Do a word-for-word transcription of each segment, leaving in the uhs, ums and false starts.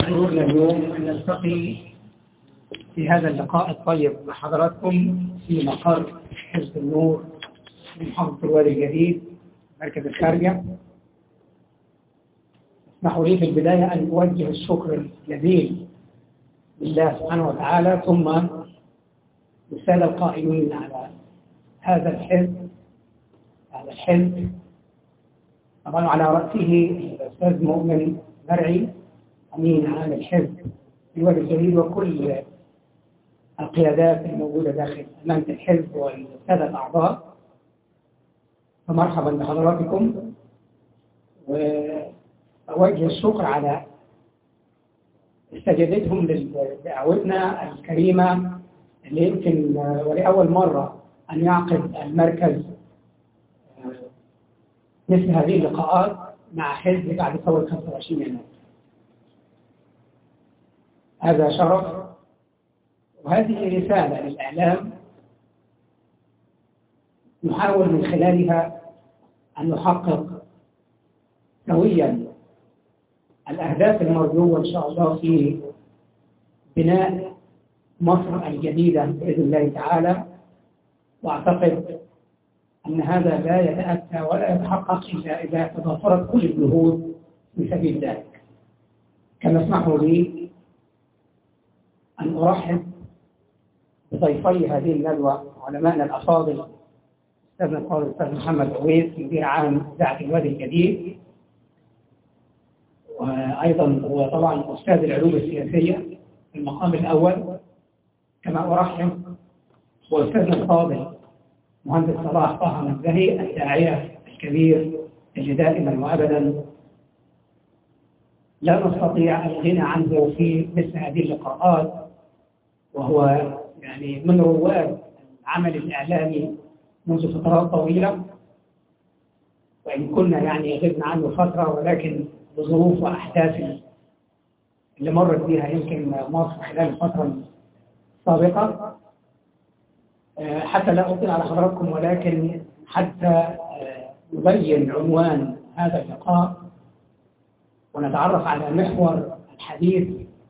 سرورنا اليوم أن نلتقي في هذا اللقاء الطيب مع حضراتكم في مقر حزب النور في محافظة الوادي الجديد مركز الخارجة. اسمحوا لي في البداية أن أوجه الشكر الجزيل لله سبحانه وتعالى ثم للسادة القائمين على هذا الحزب هذا الحزب طبعا على رأسه الأستاذ مؤمن مرعي أمين عام الحزب في الوادي الجديد وكل القيادات الموجودة داخل أمانة الحزب والسادة الأعضاء. فمرحبا بحضراتكم، وأوجه الشكر على استجابتهم لدعوتنا الكريمة اللي يمكن ولأول مرة أن يعقد المركز مثل هذه اللقاءات مع حزب بعد ثورة خمسة وعشرين يناير. هذا شرف وهذه رسالة للإعلام نحاول من خلالها أن نحقق سويا الأهداف المرجوة إن شاء الله في بناء مصر الجديدة بإذن الله تعالى. وأعتقد أن هذا لا يتأتى ولا يتحقق إلا إذا تضافرت كل الجهود في سبيل ذلك. كما اسمحوا لي أن أرحب بضيفي هذه الندوة علماءنا الأفاضل أستاذنا الفاضل الأستاذ محمد عويس مدير عام إذاعة الوادي الجديد، وأيضا هو طبعا أستاذ العلوم السياسية في المقام الأول. كما أرحب بأستاذنا الفاضل مهندس صلاح طه منزهي الداعية الكبير اللي دائما وأبدا لا نستطيع الغنى عنه في مثل هذه اللقاءات، وهو يعني من رواد العمل الإعلامي منذ فترات طويلة، وإن كنا يعني غبنا عنه فترة ولكن بظروف وأحداث اللي مرت بها يمكن مصر خلال الفترة السابقة. حتى لا أطيل على حضراتكم ولكن حتى نبين عنوان هذا اللقاء ونتعرف على محور الحديث،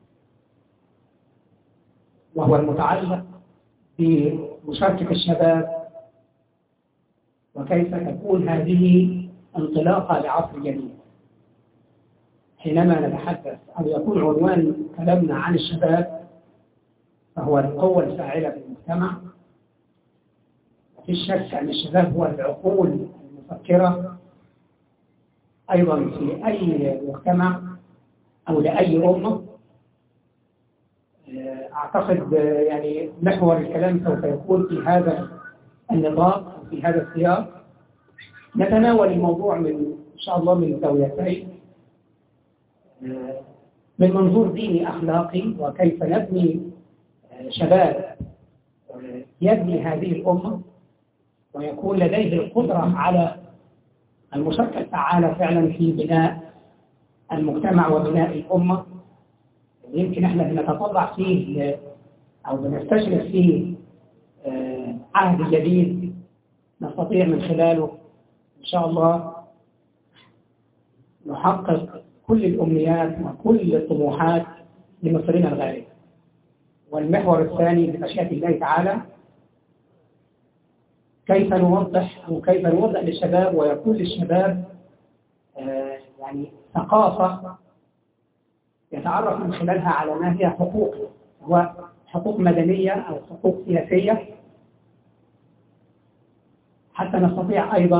وهو المتعلق بمشاركة الشباب وكيف تكون هذه انطلاقة لعصر جديد. حينما نتحدث أو يكون عنوان كلامنا عن الشباب فهو القوة الفاعلة في المجتمع. في الشك أن الشباب هو العقول المفكرة أيضا في أي مجتمع أو لأي أمة. أعتقد يعني محور الكلام سوف يكون في هذا النطاق وفي هذا السياق. نتناول الموضوع من إن شاء الله من زاويتين، من منظور ديني أخلاقي وكيف نبني شباب يبني هذه الأمة ويكون لديه القدرة على المشاركة الفعالة فعلا في بناء المجتمع وبناء الأمة. يمكن احنا بنتطلع فيه أو بنستشرف فيه عهد جديد نستطيع من خلاله إن شاء الله نحقق كل الأمنيات وكل الطموحات لمصرنا الغالب. والمحور الثاني بمشيئة الله تعالى كيف نوضح أو كيف نوضح للشباب ويكون للشباب آه يعني ثقافة يتعرف من خلالها على ما هي حقوق، سواء حقوق مدنية أو حقوق سياسية، حتى نستطيع أيضا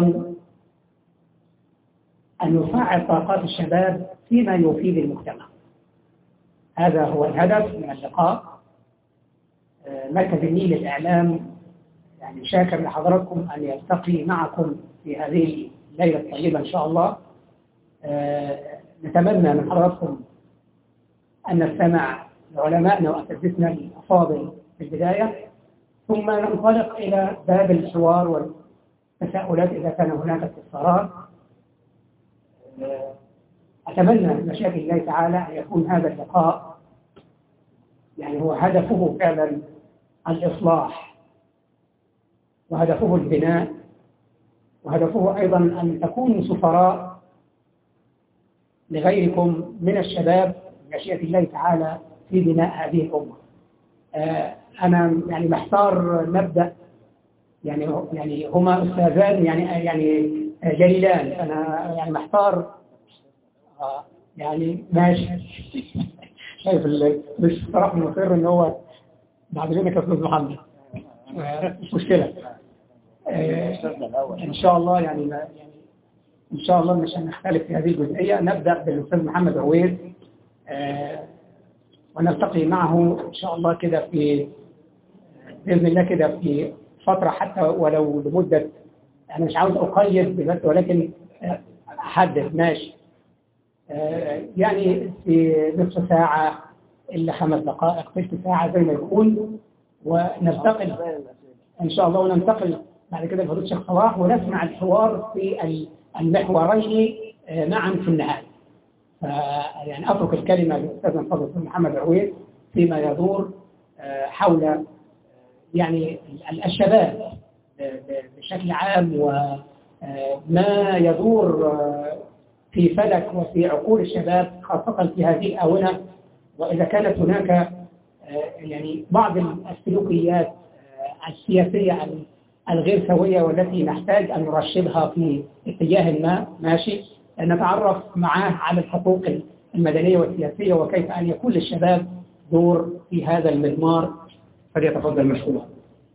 أن نفعل طاقات الشباب فيما يفيد المجتمع. هذا هو الهدف من اللقاء. آه مركز النيل للإعلام يعني شاكر لحضراتكم أن يلتقي معكم في هذه الليلة الطيبة إن شاء الله. آه نتمنى من حضراتكم أن نستمع لعلمائنا وأساتذتنا الأفاضل في البداية، ثم ننطلق إلى باب الحوار والتساؤلات إذا كان هناك استفسارات. آه أتمنى بمشيئة الله تعالى أن يكون هذا اللقاء يعني هو هدفه فعلا الإصلاح، وهدفه البناء، وهدفه أيضا أن تكونوا سفراء لغيركم من الشباب مشيئة الله تعالى في بناء هذه الأمة. أنا يعني محتار نبدأ، يعني يعني هما أستاذان يعني يعني جليلان، أنا يعني محتار يعني ماشي. شايف مش صراحة مصر إن هو بعد لنا كأستاذ محمد مش مشكلة. إن شاء الله يعني يعني إن شاء الله مش هنختلف في هذه الجزئية. نبدأ بالأستاذ محمد عويد ونلتقي معه إن شاء الله كده في بإذن الله كده في فترة حتى ولو لمدة، أنا مش عاوز أقيد بس ولكن أحدد ماشي يعني في نصف ساعة إلا خمس دقائق ثلث ساعة زي ما يكون، وننتقل إن شاء الله وننتقل بعد كده لفضيلة الشيخ صلاح ونسمع الحوار في المحورين معا في النهاية. يعني أترك الكلمة للأستاذ الفاضل محمد عويد فيما يدور حول يعني الشباب بشكل عام وما يدور في فلك وفي عقول الشباب خاصة في هذه الآونة، وإذا كانت هناك يعني بعض السلوكيات السياسية الغير سوية والتي نحتاج أن نرشدها في اتجاه ما ماشي، نتعرف معاه على الحقوق المدنية والسياسية وكيف أن يكون للشباب دور في هذا المضمار. فليتفضل مشكورا.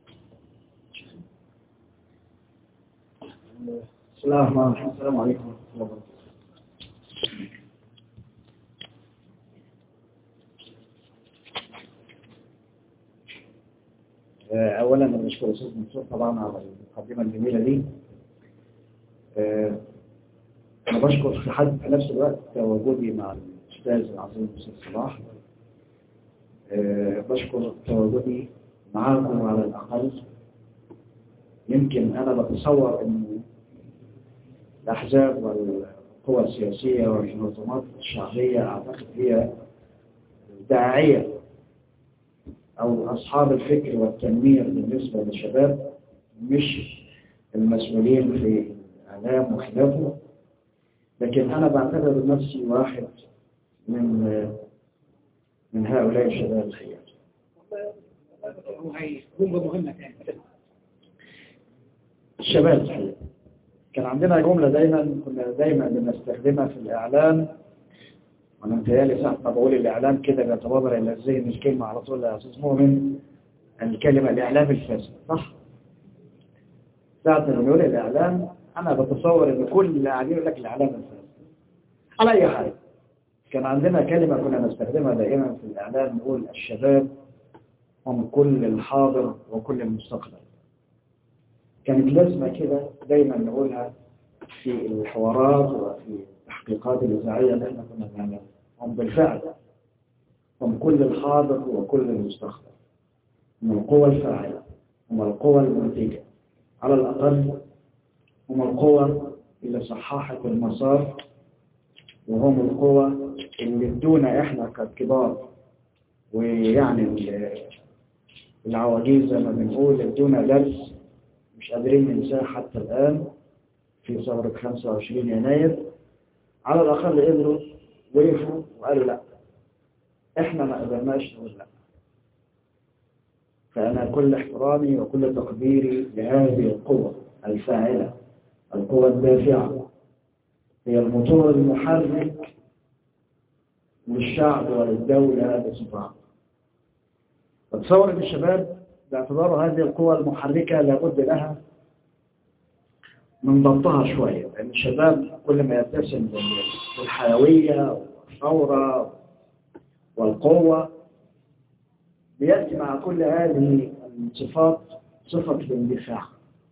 بسم الله الرحمن الرحيم. السلام عليكم ورحمة الله وبركاته. أولا أنا بشكر أستاذ منصور طبعا على المقدمة الجميلة دي. أنا بشكر في حد في نفس الوقت تواجدي مع الأستاذ العظيم أستاذ صلاح. بشكر تواجدي معاكم على الأقل. يمكن أنا بتصور أن الأحزاب والقوى السياسية والمنظمات الشعبية أعتقد هي داعية أو أصحاب الفكر والتنمير بالنسبة للشباب، مش المسؤولين في الإعلام وخلافه. لكن أنا بعتبر نفسي واحد من من هؤلاء الشباب الخيار. الشباب الخيار كان عندنا جملة دايما كنا دايما بنستخدمها في الإعلام، وانا متهيألي ساعة ما بقول الإعلام كده بيتبادر إلى الذهن الكلمة على طول يا أستاذ مؤمن، الكلمة الإعلام الفاسد، صح؟ ساعة ما بنقول الإعلام أنا بتصور إن كل اللي قاعدين يقول لك الإعلام الفاسد. على أي حال كان عندنا كلمة كنا نستخدمها دائما في الإعلام، نقول الشباب هم كل الحاضر وكل المستقبل. كانت لازمة كده دايما نقولها في الحوارات وفي التحقيقات الإذاعية اللي احنا كنا بنعملها. هم بالفعل هم كل الحاضر وكل المستقبل، هم القوى الفاعلة، هم القوى المنتجة، على الأقل هم القوى اللي صححت المسار، وهم القوى اللي ادونا احنا ككبار ويعني العواجيز زي ما بنقول ادونا درس مش قادرين ننساه حتى الآن في ثورة خمسة وعشرين يناير. على الأقل قدروا وقفوا وقالوا لا، احنا ما قدرناش نقول لا. فأنا كل احترامي وكل تقديري لهذه القوة الفاعلة، القوة الدافعة، هي الموتور المحرك للشعب وللدولة بصفة عامة. فتصور الشباب باعتباره هذه القوة المحركة لابد لها من ضبطها شوية، لأن الشباب كل ما يتسم بالحيوية والثورة والقوة بيأتي مع كل هذه الصفات صفة الاندفاع،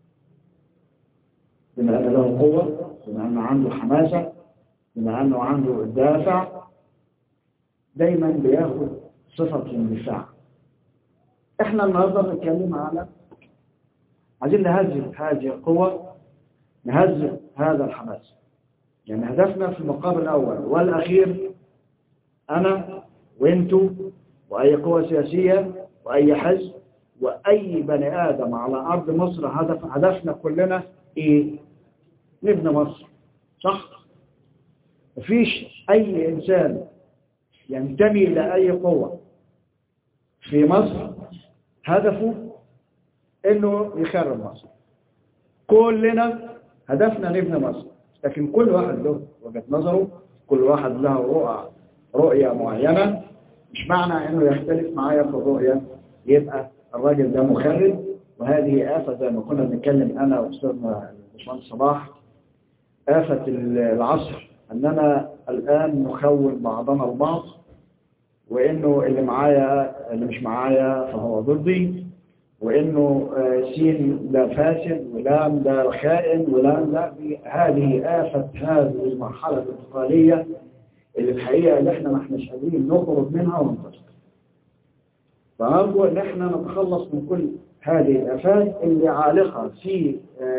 بما أن له قوة، بما أنه عنده حماسة، بما أنه عنده الدافع، دايما بياخد صفة الاندفاع. احنا النهارده بنتكلم على عايزين نهذب هذه القوة، نهذب هذا الحماس. يعني هدفنا في المقام الأول والأخير أنا وإنتو وأي قوة سياسية وأي حزب وأي بني آدم على أرض مصر، هدف هدفنا كلنا إيه؟ نبني مصر، صح؟ مفيش أي إنسان ينتمي إلى أي قوة في مصر هدفه إنه يخرب مصر. كلنا هدفنا نبني مصر، لكن كل واحد له وجهة نظره، كل واحد له رؤى رؤية معينة. مش معنى إنه يختلف معايا في الرؤية يبقى الراجل ده مخرب. وهذه آفة زي ما كنا بنتكلم أنا وأستاذنا الباشمهندس صلاح، آفة العصر، أننا الآن نخول بعضنا البعض، وإنه اللي معايا اللي مش معايا فهو ضدي، وإنه سين ده فاسد ولام ده خائن ولام ده. هذه آفة هذه المرحلة الانتقالية اللي الحقيقة اللي احنا ما احناش قادرين نخرج منها وننتصر. فأرجو إن احنا نتخلص من كل هذه الآفات اللي عالقة في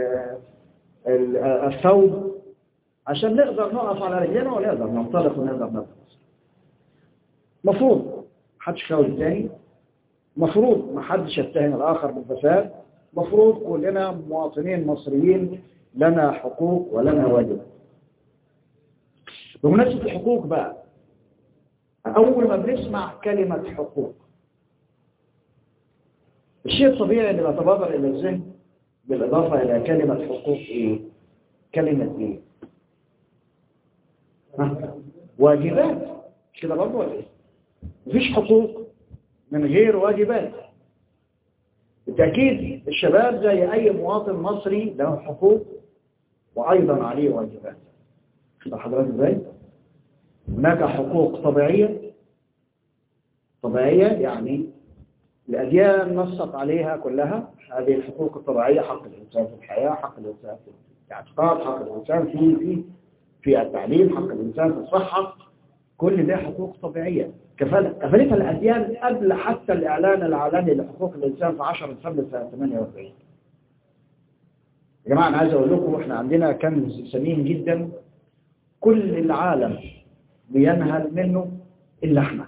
الثوب عشان نقدر نقف على رجلنا ونقدر ننطلق ونقدر ننتصر. مفروض محدش يخاول الثاني، مفروض محدش يتهم الآخر بالفساد، مفروض كلنا مواطنين مصريين لنا حقوق ولنا واجب. بمناسبة الحقوق بقى، أول ما بنسمع كلمة حقوق الشيء الطبيعي اللي بيتبادر إلى الذهن بالإضافة إلى كلمة حقوق إيه؟ كلمة إيه؟ ها؟ واجبات. مش كده برضه ولا إيه؟ مفيش حقوق من غير واجبات. بالتأكيد الشباب زي أي مواطن مصري له حقوق وأيضا عليه واجبات. كده حضرتك ازاي؟ هناك حقوق طبيعية. طبيعية يعني الأديان نصت عليها كلها. هذه الحقوق الطبيعية: حق الإنسان في الحياة، حق الإنسان في الاعتقاد، حق الإنسان في في في التعليم، حق الإنسان في الصحة. كل ده حقوق طبيعية كفلتها الأديان قبل حتى الإعلان العالمي لحقوق الإنسان في عشرة ديسمبر سنة ثمانية وأربعين. يا جماعة أنا عايز أقول لكم إحنا عندنا كنز ثمين جدا كل العالم بينهل منه إلا إحنا،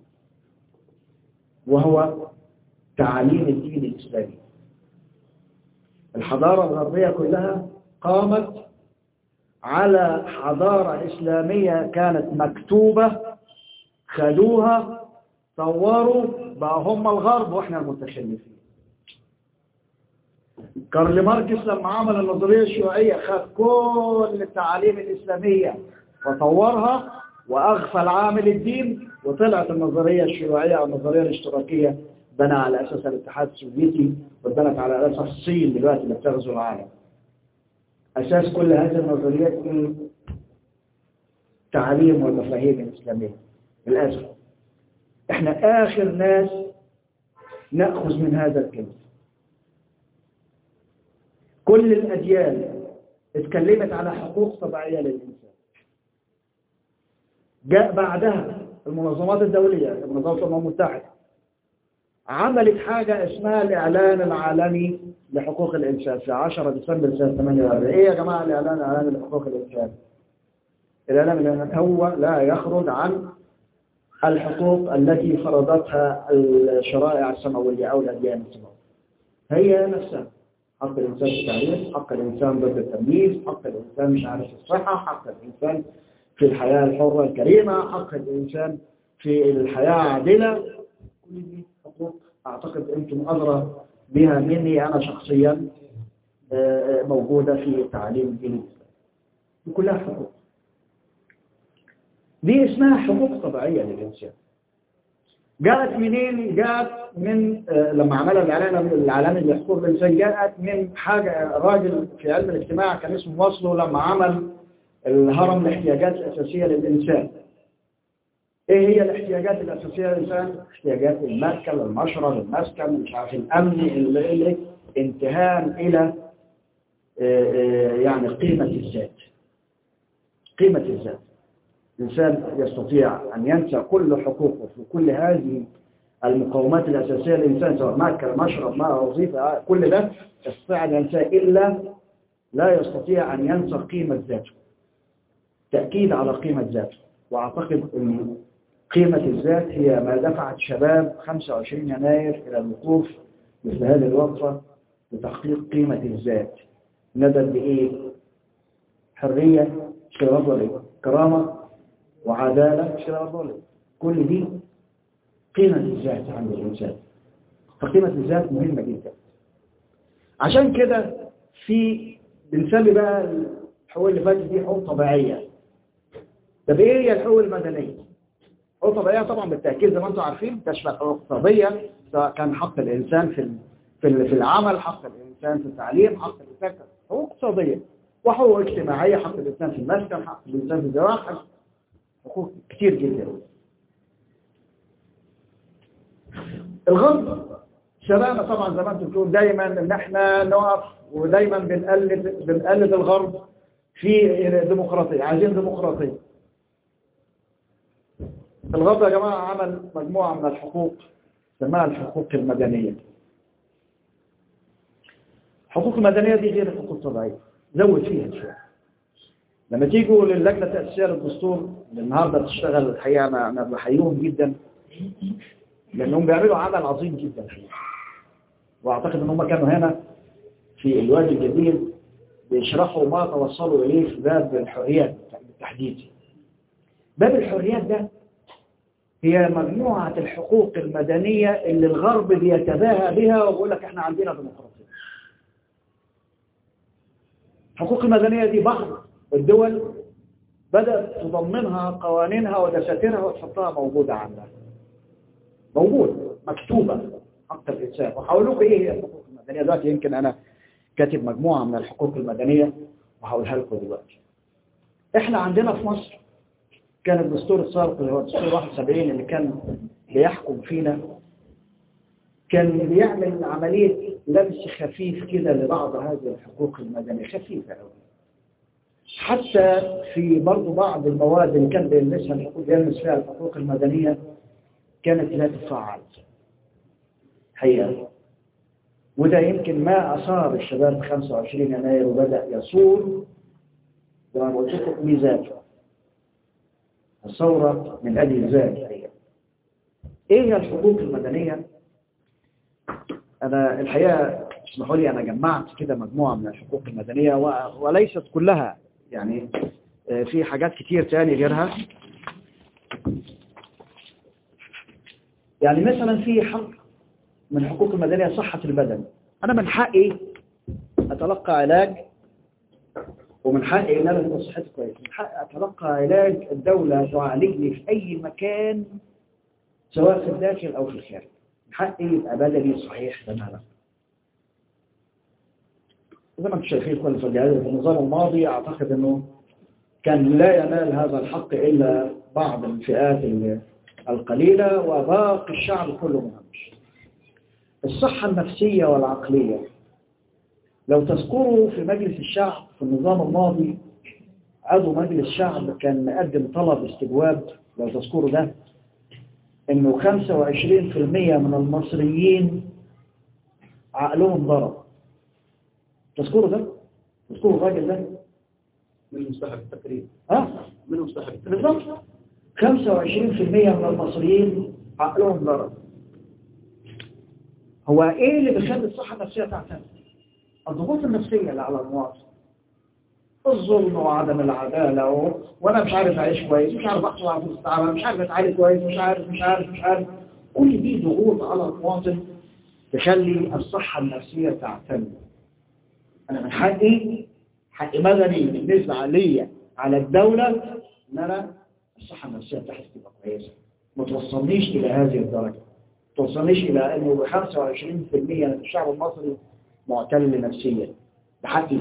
وهو تعاليم الدين الإسلامي. الحضارة الغربية كلها قامت على حضارة إسلامية كانت مكتوبة، خدوها طوروا بقى هم الغرب وإحنا المتخلفين. كارل ماركس لما عمل النظرية الشيوعية خد كل التعاليم الإسلامية وطورها وأغفل عامل الدين، وطلعت النظرية الشيوعية أو النظرية الاشتراكية بنى على أساس الاتحاد السوفيتي، وبنت على أساس الصين دلوقتي اللي بتغزو العالم. أساس كل هذه النظريات من تعاليم والمفاهيم الإسلامية. للأسف إحنا آخر ناس نأخذ من هذا الكنز. كل الأديان اتكلمت على حقوق طبيعية للإنسان. جاء بعدها المنظمات الدولية، منظمة الأمم المتحدة، عملت حاجة اسمها الإعلان العالمي لحقوق الإنسان في عشرة ديسمبر سنة ثمانية وأربعين. إيه يا جماعة الإعلان العالمي لحقوق الإنسان؟ الإعلان العالمي هو لا يخرج عن الحقوق التي فرضتها الشرائع السماوية أو الأديان السماوية. هي نفسها: حق الإنسان في التعليم، حق الإنسان ضد التمييز، حق الإنسان مش عارف الصحة، حق الإنسان في الحياة الحرة الكريمة، حق الإنسان في الحياة عادلة. كل دي حقوق أعتقد أنتم أدرى بها مني أنا شخصيا، موجودة في التعليم الديني. كلها حقوق. دي اسمها حقوق طبيعية للإنسان. جاءت منين؟ جاءت من لما عملها الإعلان العالمي لحقوق الإنسان، جاءت من حاجة راجل في علم الاجتماع كان اسمه ماسلو لما عمل الهرم الاحتياجات الأساسية للإنسان. إيه هي الاحتياجات الأساسية للإنسان؟ احتياجات المأكل، المشرب، المسكن، مش عارف الأمن، اللي انتهاء إلى يعني قيمة الذات. قيمة الذات. الإنسان يستطيع أن ينسى كل حقوقه في كل هذه المقومات الأساسية للإنسان، سواء مأكل، مشرب، ما وظيفة، كل ده يستطيع أن ينسى، إلا لا يستطيع أن ينسى قيمة ذاته. تأكيد على قيمة ذاته. وأعتقد أن قيمة الذات هي ما دفعت شباب خمسة وعشرين يناير إلى الوقوف مثل هذه الوقفة لتحقيق قيمة الذات. ندى بإيه؟ حرية، كرامة، وعدالة، كل دي قيمة الذات عند الإنسان. فقيمة الذات مهمة جدا. عشان كده في بنسمي بقى الحقوق اللي فاتت دي حقوق طبيعية. طب ايه هي الحقوق المدنية؟ حقوق طبيعية طبعا بالتأكيد زي ما انتم عارفين تشمل حقوق اقتصادية، سواء كان حق الإنسان في في في العمل، حق الإنسان في التعليم، حق الإنسان في حقوق اقتصادية، وحقوق اجتماعية، حق الإنسان في المسكن، حق الإنسان في الزواج، حقوق كتير جدا. الغرب شبابنا طبعا زي ما انتم بتقولوا دايما ان احنا نقف ودايما بنقلد بنقلد الغرب في ديمقراطية، عايزين ديمقراطية. الغرب يا جماعة عمل مجموعة من الحقوق سماها الحقوق المدنية. الحقوق المدنية دي غير الحقوق الطبيعية، زود فيها شوية. لما تيجوا للجنة التأسيسية للدستور اللي النهارده بتشتغل، الحقيقة أنا أنا بحييهم جدا لأنهم بيعملوا عمل عظيم جدا الحقيقة. وأعتقد إن هم كانوا هنا في الوادي الجديد بيشرحوا ما توصلوا إليه في باب الحريات بالتحديد. باب الحريات ده هي مجموعة الحقوق المدنية اللي الغرب بيتباهى بها وبيقول لك إحنا عندنا ديمقراطية. الحقوق المدنية دي بعض الدول بدأت تضمنها قوانينها ودساتيرها وتحطها موجودة عندها. موجود مكتوبة حق الإنسان. وهقول لكم إيه هي الحقوق المدنية دلوقتي. يمكن أنا كاتب مجموعة من الحقوق المدنية وهقولها لكم دلوقتي. إحنا عندنا في مصر كان الدستور السابق اللي هو الدستور واحد وسبعين اللي كان بيحكم فينا كان بيعمل عملية لبس خفيف كده لبعض هذه الحقوق المدنية، خفيفة قوي. حتى في برضو بعض المواد اللي كان بيلمسها الحقوق يلمس فيها الحقوق المدنية كانت لا تفعل حقيقة. وده يمكن ما أثار الشباب خمسة وعشرين يناير وبدأ يصول زي ما قلت لكم ميزاته. الثورة من أجل ذلك. إيه هي الحقوق المدنية؟ أنا الحقيقة اسمحوا لي أنا جمعت كده مجموعة من الحقوق المدنية وليست كلها، يعني في حاجات كتير تاني غيرها. يعني مثلا في حق من الحقوق المدنية صحة البدن. أنا من حقي أتلقى علاج، ومن حقي ان انا تبقى صحتي كويسه، من حقي اتلقى علاج الدوله تعالجني في اي مكان سواء في الداخل او في الخارج. من حقي يبقى بدني صحيح تماما. زي ما انتم شايفين كل في النظام الماضي اعتقد انه كان لا ينال هذا الحق الا بعض الفئات القليله وباقي الشعب كله مهمش. الصحه النفسيه والعقليه، لو تذكروا في مجلس الشعب في النظام الماضي عضو مجلس الشعب كان مقدم طلب استجواب، لو تذكروا ده، انه خمسة وعشرين بالمئة من المصريين عقلهم ضرب. تذكروا ده؟ تذكروا الراجل ده؟ من مستحق التقرير. ها؟ من مستحق التقرير. بالضبط. خمسة وعشرين بالمئة من المصريين عقلهم ضرب. هو ايه اللي بيخلي الصحة النفسية تعتمد؟ الضغوط النفسية اللي على المواطن، الظلم وعدم العدالة و... وانا مش عارف اعيش كويس، مش عارف احصل على فلوس العمل، مش عارف اتعالج كويس، مش عارف مش عارف مش عارف كل دي ضغوط على المواطن تخلي الصحة النفسية تعتمد. انا من حقي حق مدني بالنسبة لي على الدولة ان انا الصحة النفسية بتاعتي تبقى كويسة، ما توصلنيش الى هذه الدرجة، ما توصلنيش الى انه خمسة وعشرين بالمئة من الشعب المصري معتل نفسيا. بحقي.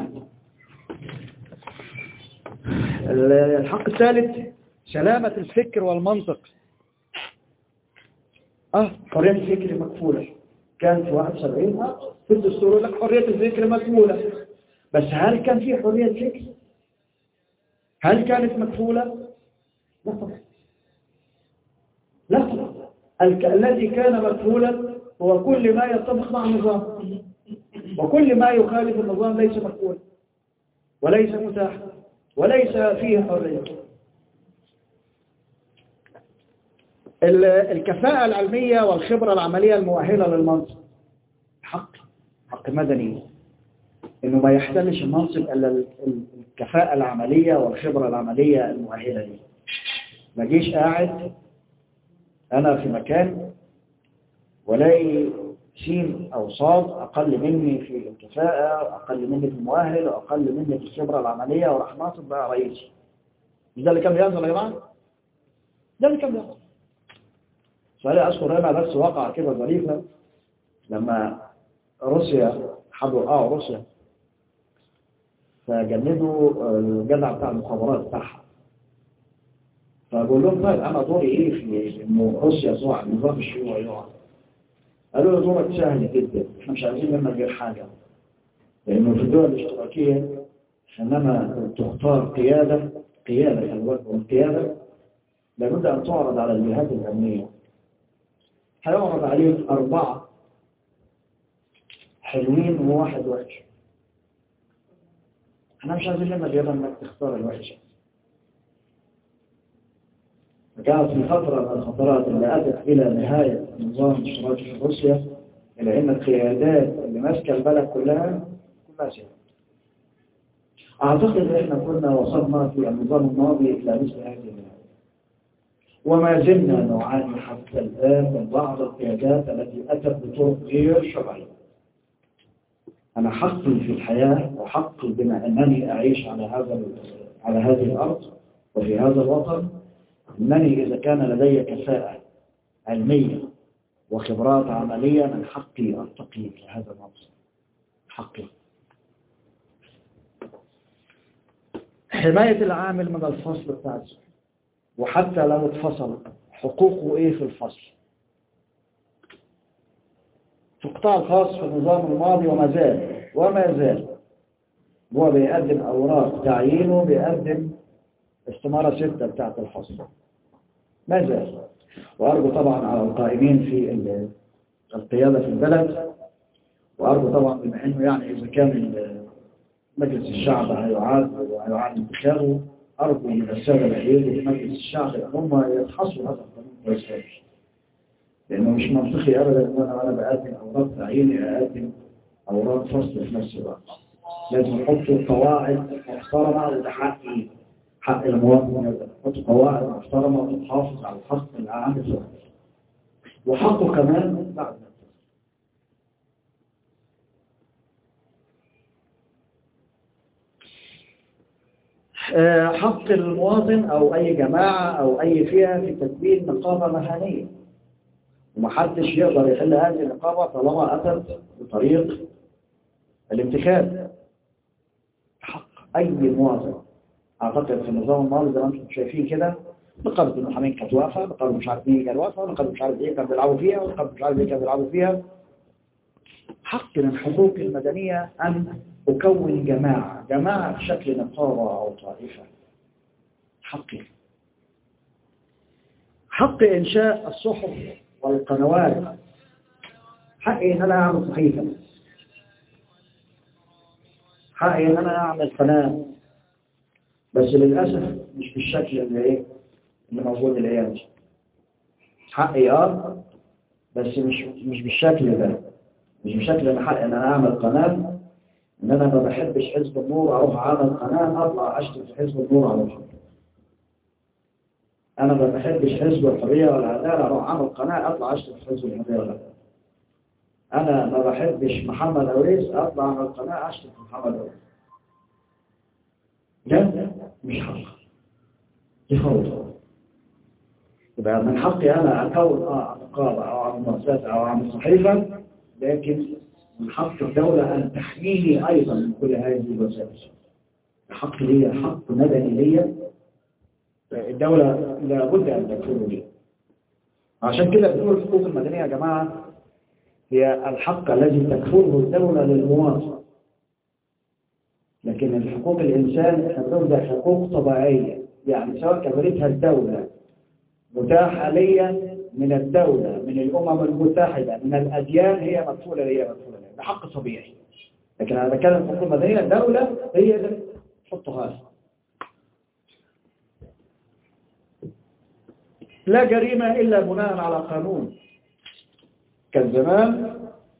الحق الثالث سلامة الفكر والمنطق. اه حرية الفكر مكفولة. كان في واحد وسبعين اه في الدستور يقول لك حرية الفكر مكفولة. بس هل كان في حرية فكر؟ هل كانت مكفولة؟ لا طبعا. لا طبعا. الك... الذي كان مكفولا هو كل ما يتفق مع النظام، وكل ما يخالف النظام ليس مكفولا وليس متاحا وليس فيه حرية. الكفاءة العلمية والخبرة العملية المؤهلة للمنصب حق حق مدني، انه ما يحتلش المنصب الا الكفاءة العملية والخبرة العملية المؤهلة ليه. ما جيش قاعد أنا في مكان ولاقي سين أو صاد أقل مني في الكفاءة وأقل مني في المؤهل وأقل مني في الخبرة العملية وراح ناصب بقى رئيسي. مش ده اللي كان بيحصل يا جماعة؟ ده اللي كان بيحصل. سؤالي أذكر هنا بس واقع كده ظريفة لما روسيا حبوا اه روسيا فجندوا الجدع بتاع المخابرات بتاعها. فقول لهم طيب أنا دوري إيه في إنه روسيا تقع النظام الشيوعي يقع؟ قالوا له دورك سهل جدا، احنا مش عايزين منك غير حاجة، لأنه في الدول الاشتراكية حينما تختار قيادة قيادة الوقت والقيادة لابد أن تعرض على الجهات الأمنية. هيعرض عليك أربعة حلوين وواحد وحش. احنا مش عايزين منك غير انك تختار الوحش. كانت في فترة من الفترات اللي أدت إلى نهاية النظام الاشتراكي في روسيا إلى أن القيادات اللي ماسكة البلد كلها كلها سيئة. أعتقد أن إحنا كنا وصلنا في النظام الماضي إلى مثل هذه النهاية، وما زلنا نعاني حتى الآن من بعض القيادات التي أتت بطرق غير شرعية. أنا حقي في الحياة وحقي بما أنني أعيش على هذا على هذه الأرض وفي هذا الوطن، أنني إذا كان لدي كفاءة علمية وخبرات عملية من حقي أرتقي في هذا المنصب. حقي. حماية العامل من الفصل بتاع الزمن، وحتى لو اتفصل حقوقه إيه في الفصل. في القطاع الخاص في النظام الماضي وما زال وما زال هو بيقدم أوراق تعيينه، بيقدم استمارة ستة بتاعت الفصل ما زال. وأرجو طبعا على القائمين في القيادة في البلد، وأرجو طبعا بما أنه يعني إذا كان مجلس الشعب هيعاد وهيعاد انتخابه، أرجو من السادة الأيدي في مجلس الشعب أن هم يتحصلوا هذا القانون كويس، لأنه مش منطقي أبدا أن أنا وأنا بقدم أوراق تعييني أقدم أوراق فصل في نفس الوقت. لازم نحط قواعد محترمة، وده حقي حق المواطن هذا، نحط قواعد محترمة وتحافظ على الحق العام الوطني وحقه كمان بعد حق المواطن أو أي جماعة أو أي فئة في تكوين نقابة مهنية، ومحدش يقدر يحل هذه النقابة طالما أتت بطريق الانتخاب. حق أي مواطن. أعتقد في النظام الماضي زي ما أنتم شايفين كده، نقابة المحامين كانت واقفة، نقابة مش عارف مين كانت واقفة، نقابة مش عارف إيه كانوا بيلعبوا فيها، ونقابة مش عارف إيه كانوا بيلعبوا فيها. حق من حقوق المدنية أن أكون جماعة، جماعة بشكل نقابة أو طائفة. حقي. حق إنشاء الصحف والقنوات. حقي إن أنا أعمل صحيفة، حقي إن أنا أعمل قناة، بس للأسف مش بالشكل اللي إيه اللي موجود الأيام. حقي آه بس مش مش بالشكل ده، مش بشكل ان حقي ان انا اعمل قناه، ان انا ما بحبش حزب النور اروح اعمل قناه اطلع اشتم في حزب النور على طول. انا ما بحبش حزب الحريه والعداله اروح اعمل قناه اطلع اشتم في حزب الحريه والعداله. انا ما بحبش محمد أويس اطلع اعمل قناه اشتم في محمد أويس. ده مش حق، دي فوضى. يبقى من حقي انا اكون اه نقابه او اعمل مؤسسه او اعمل صحيفه، لكن من حق الدولة أن تحميني أيضا من كل هذه الوسائل. حق لي، حق مدني لي، الدولة لابد أن تكون لي. عشان كده بنقول الحقوق المدنية يا جماعة هي الحق الذي تكفله الدولة للمواطن. لكن الحقوق الإنسان احنا بنقول ده حقوق طبيعية، يعني سواء كفلتها الدولة متاحة لي من الدولة، من الأمم المتحدة، من الأديان، هي مكفولة لي مكفولة لي، ده حق طبيعي. لكن أنا بتكلم في حقوق مدنية، الدولة هي اللي تحطها. لا جريمة إلا بناء على قانون. كان زمان،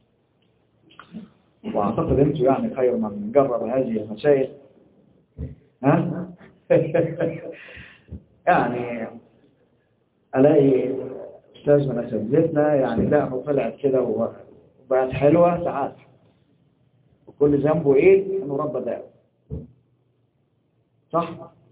وأعتقد أنتم يعني خير من جرب هذه المسائل، ها؟ يعني ألاقي أستاذ من أساتذتنا يعني لا طلعت كده وبقت حلوة ساعات، وكل ذنبه إيه؟ إنه رب داء. صح؟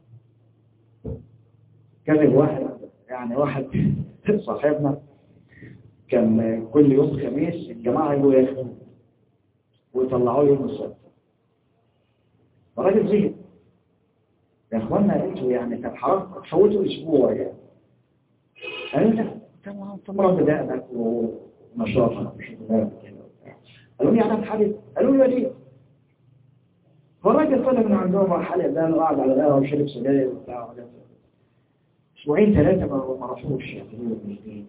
كان واحد يعني واحد صاحبنا كان كل يوم خميس الجماعة يجوا ياخدوا ويطلعوه يوم السبت. الراجل زهق، يا اخوانا انتوا يعني كان حرام تفوتوا اسبوع يعني. قالوا لا طب رب دقنك ونشاطك وشغلانك كده. قالوا لي انا بحالي، قالوا لي ليه؟ فالراجل طلع من عندهم حالة ده وقعد على القهوه وشرب سجاير وبتاع. اسبوعين ثلاثه ما راحوش ياخدوه من البيت.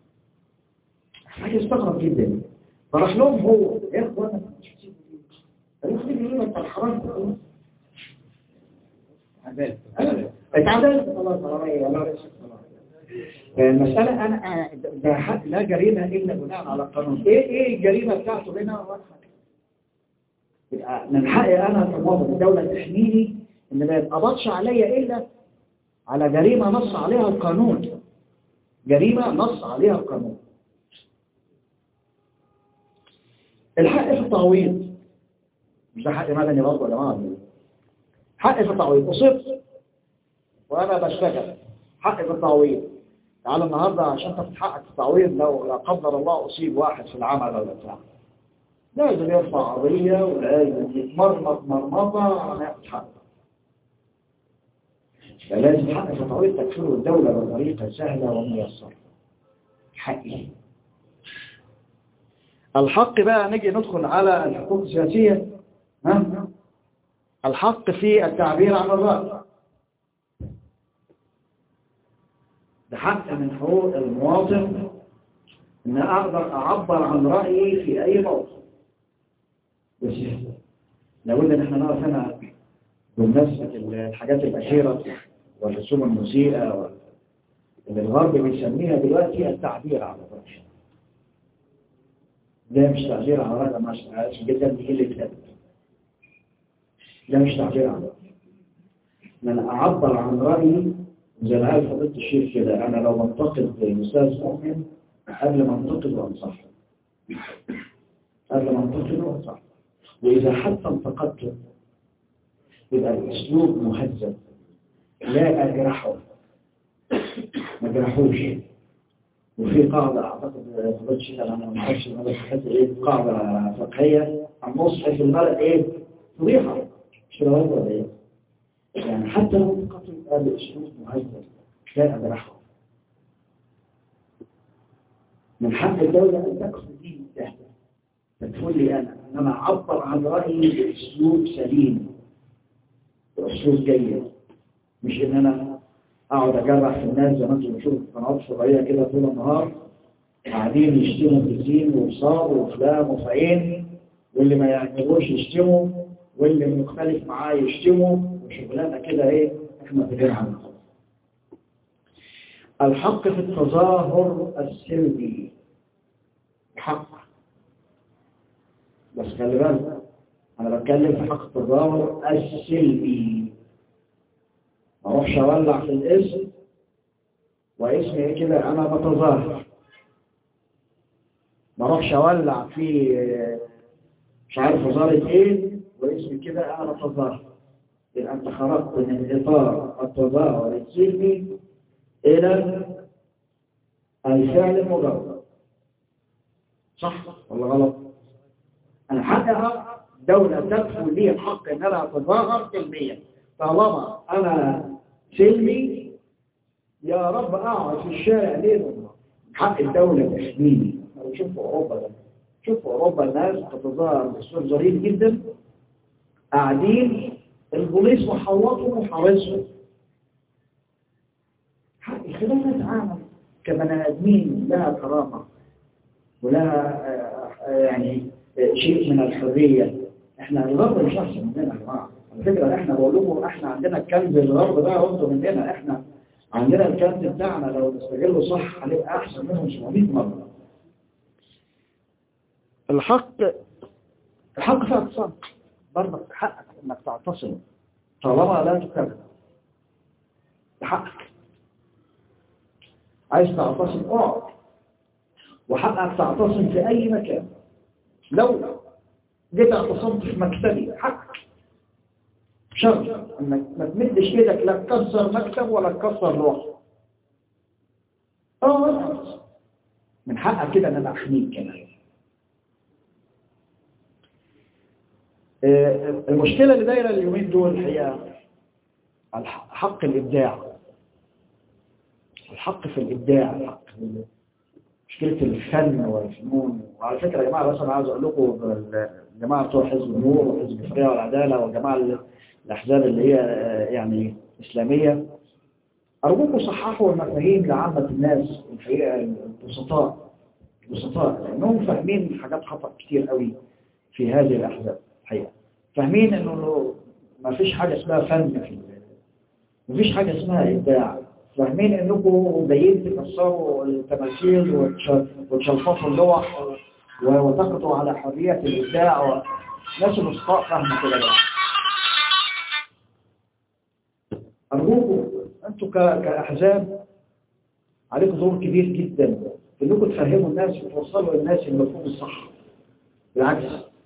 حاجه استغرب جدا. فراح لهم هو يا اخوانا قالوا لي انت حرام اتعدلت خلاص على المسألة. أنا ده حق لا جريمة إلا بناء على القانون. إيه إيه الجريمة بتاعته هنا؟ من حقي أنا كمواطن الدولة تحميني إن ما يتقبضش عليا إلا على جريمة نص عليها القانون. جريمة نص عليها القانون. الحق في التعويض مش ده حق مدني برضه يا جماعة. حق في التعويض أصبت وأنا بشتغل حق في التعويض. تعال النهاردة عشان تاخد حقك في التعويض لو لا قدر الله أصيب واحد في العمل ولا بتاع لازم يرفع قضية ولازم يتمرمط مرمطة عشان ياخد حقه. فلازم حق في التعويض تكفله الدولة بطريقة سهلة وميسرة. حقي. الحق بقى نجي ندخل على الحقوق السياسية. ها؟ الحق في التعبير عن الرأي. ده حق من حقوق المواطن ان اقدر اعبر عن رأيي في اي موضوع. بس لو قلنا ان احنا نقف هنا بمناسبة الحاجات الاخيرة والرسوم المسيئة اللي الغرب بيسميها دلوقتي التعبير عن الرأي. ده مش تعبير عن الرأي، مش عارف جدا بيقل الكلام. ده مش تعبير عن الرأي. ان انا اعبر عن رأيي زي ما قال فضيلة الشيخ كده. أنا لو بنتقد الأستاذ مؤمن قبل ما انتقد وأنصحه، قبل ما انتقد وأنصحه. وإذا حتى انتقدته يبقى الأسلوب مهذب، لا أجرحه، ما جرحوش. وفي قاعدة أعتقد فضيلة الشيخ أنا ما أعرفش ماذا حكيت إيه، قاعدة فقهية عن نصح في الملأ إيه؟ فضيحة. مش رواية ولا إيه؟ يعني حتى لو انتقدته يبقى الأسلوب مهذب، لا أجرحه. من حق الدولة أن تكفل لي بالتهدئة، تكفل لي أنا أن أنا أعبر عن رأيي بأسلوب سليم، بأسلوب جيد، مش إن أنا أقعد أجرح في الناس زي ما أنتم بتشوفوا في قنوات فضائية كده طول النهار قاعدين يشتموا في الدين وبصار وفلان وفعين، واللي ما يعجبوش يشتموا واللي مختلف معاه يشتموا وشغلانة كده إيه إحنا بغير عنها. الحق في التظاهر السلبي حق، بس خلي بالك أنا بتكلم في حق التظاهر السلبي. ما اروحش أولع في الاسم واسمي إيه كده أنا بتظاهر. ما اروحش أولع في مش عارف وزارة إيه واسمي كده أنا بتظاهر. يبقى أنت خرجت من إطار التظاهر السلبي إلى الفعل المجرد. صح ولا غلط؟ أنا حقها دولة تكفل لي الحق أن أنا أتظاهر سلميا. طالما أنا سلمي يا رب أقعد في الشارع ليه والله. حق الدولة تحميني. شوفوا أوروبا ده، شوفوا أوروبا الناس تتظاهر بأسلوب ظريف جدا، قاعدين البوليس محوطهم وحارسهم. خلينا نتعامل كبني آدمين لها كرامة ولها يعني شيء من الحرية. احنا الغرب مش احسن مننا يا جماعة. على فكرة احنا بقول لكم احنا عندنا الكنز الغرب ده برضه مننا. احنا عندنا الكنز بتاعنا لو نستغله صح هنبقى احسن منهم سبعمية مرة. الحق الحق في اعتصام برضه حقك انك تعتصم طالما لا تكذب. حقك. عايز تعتصم اقعد وحقك تعتصم في أي مكان. لو جيت اعتصمت في مكتبي حقك شرط انك ما تمدش ايدك لا تكسر مكتب ولا تكسر لوحه. اه من حقك كده ان انا احميك كمان. آه المشكله اللي دايره اليومين دول هي حق الابداع. الحق في الابداع، الحق في مشكله الفن والفنون. وعلى فكره يا جماعه بس انا عايز اقول لكم الجماعه بتوع حزب النور وحزب الحريه والعداله والجماعه الاحزاب اللي هي يعني اسلاميه، ارجوكم صححوا المفاهيم لعامه الناس الحقيقه البسطاء البسطاء لانهم فاهمين حاجات خطا كتير قوي في هذه الاحزاب الحقيقه. فاهمين انه ما فيش حاجه اسمها فن في ما فيش حاجه اسمها ابداع. فاهمين انكم جايين تكسروا التماثيل وتشلفطوا اللوح وتقضوا على حريه الابداع. ناس البسطاء فاهمه كده. ارجوكم انتوا كاحزاب عليكم دور كبير جدا في انكم تفهموا الناس وتوصلوا للناس المفهوم الصح. بالعكس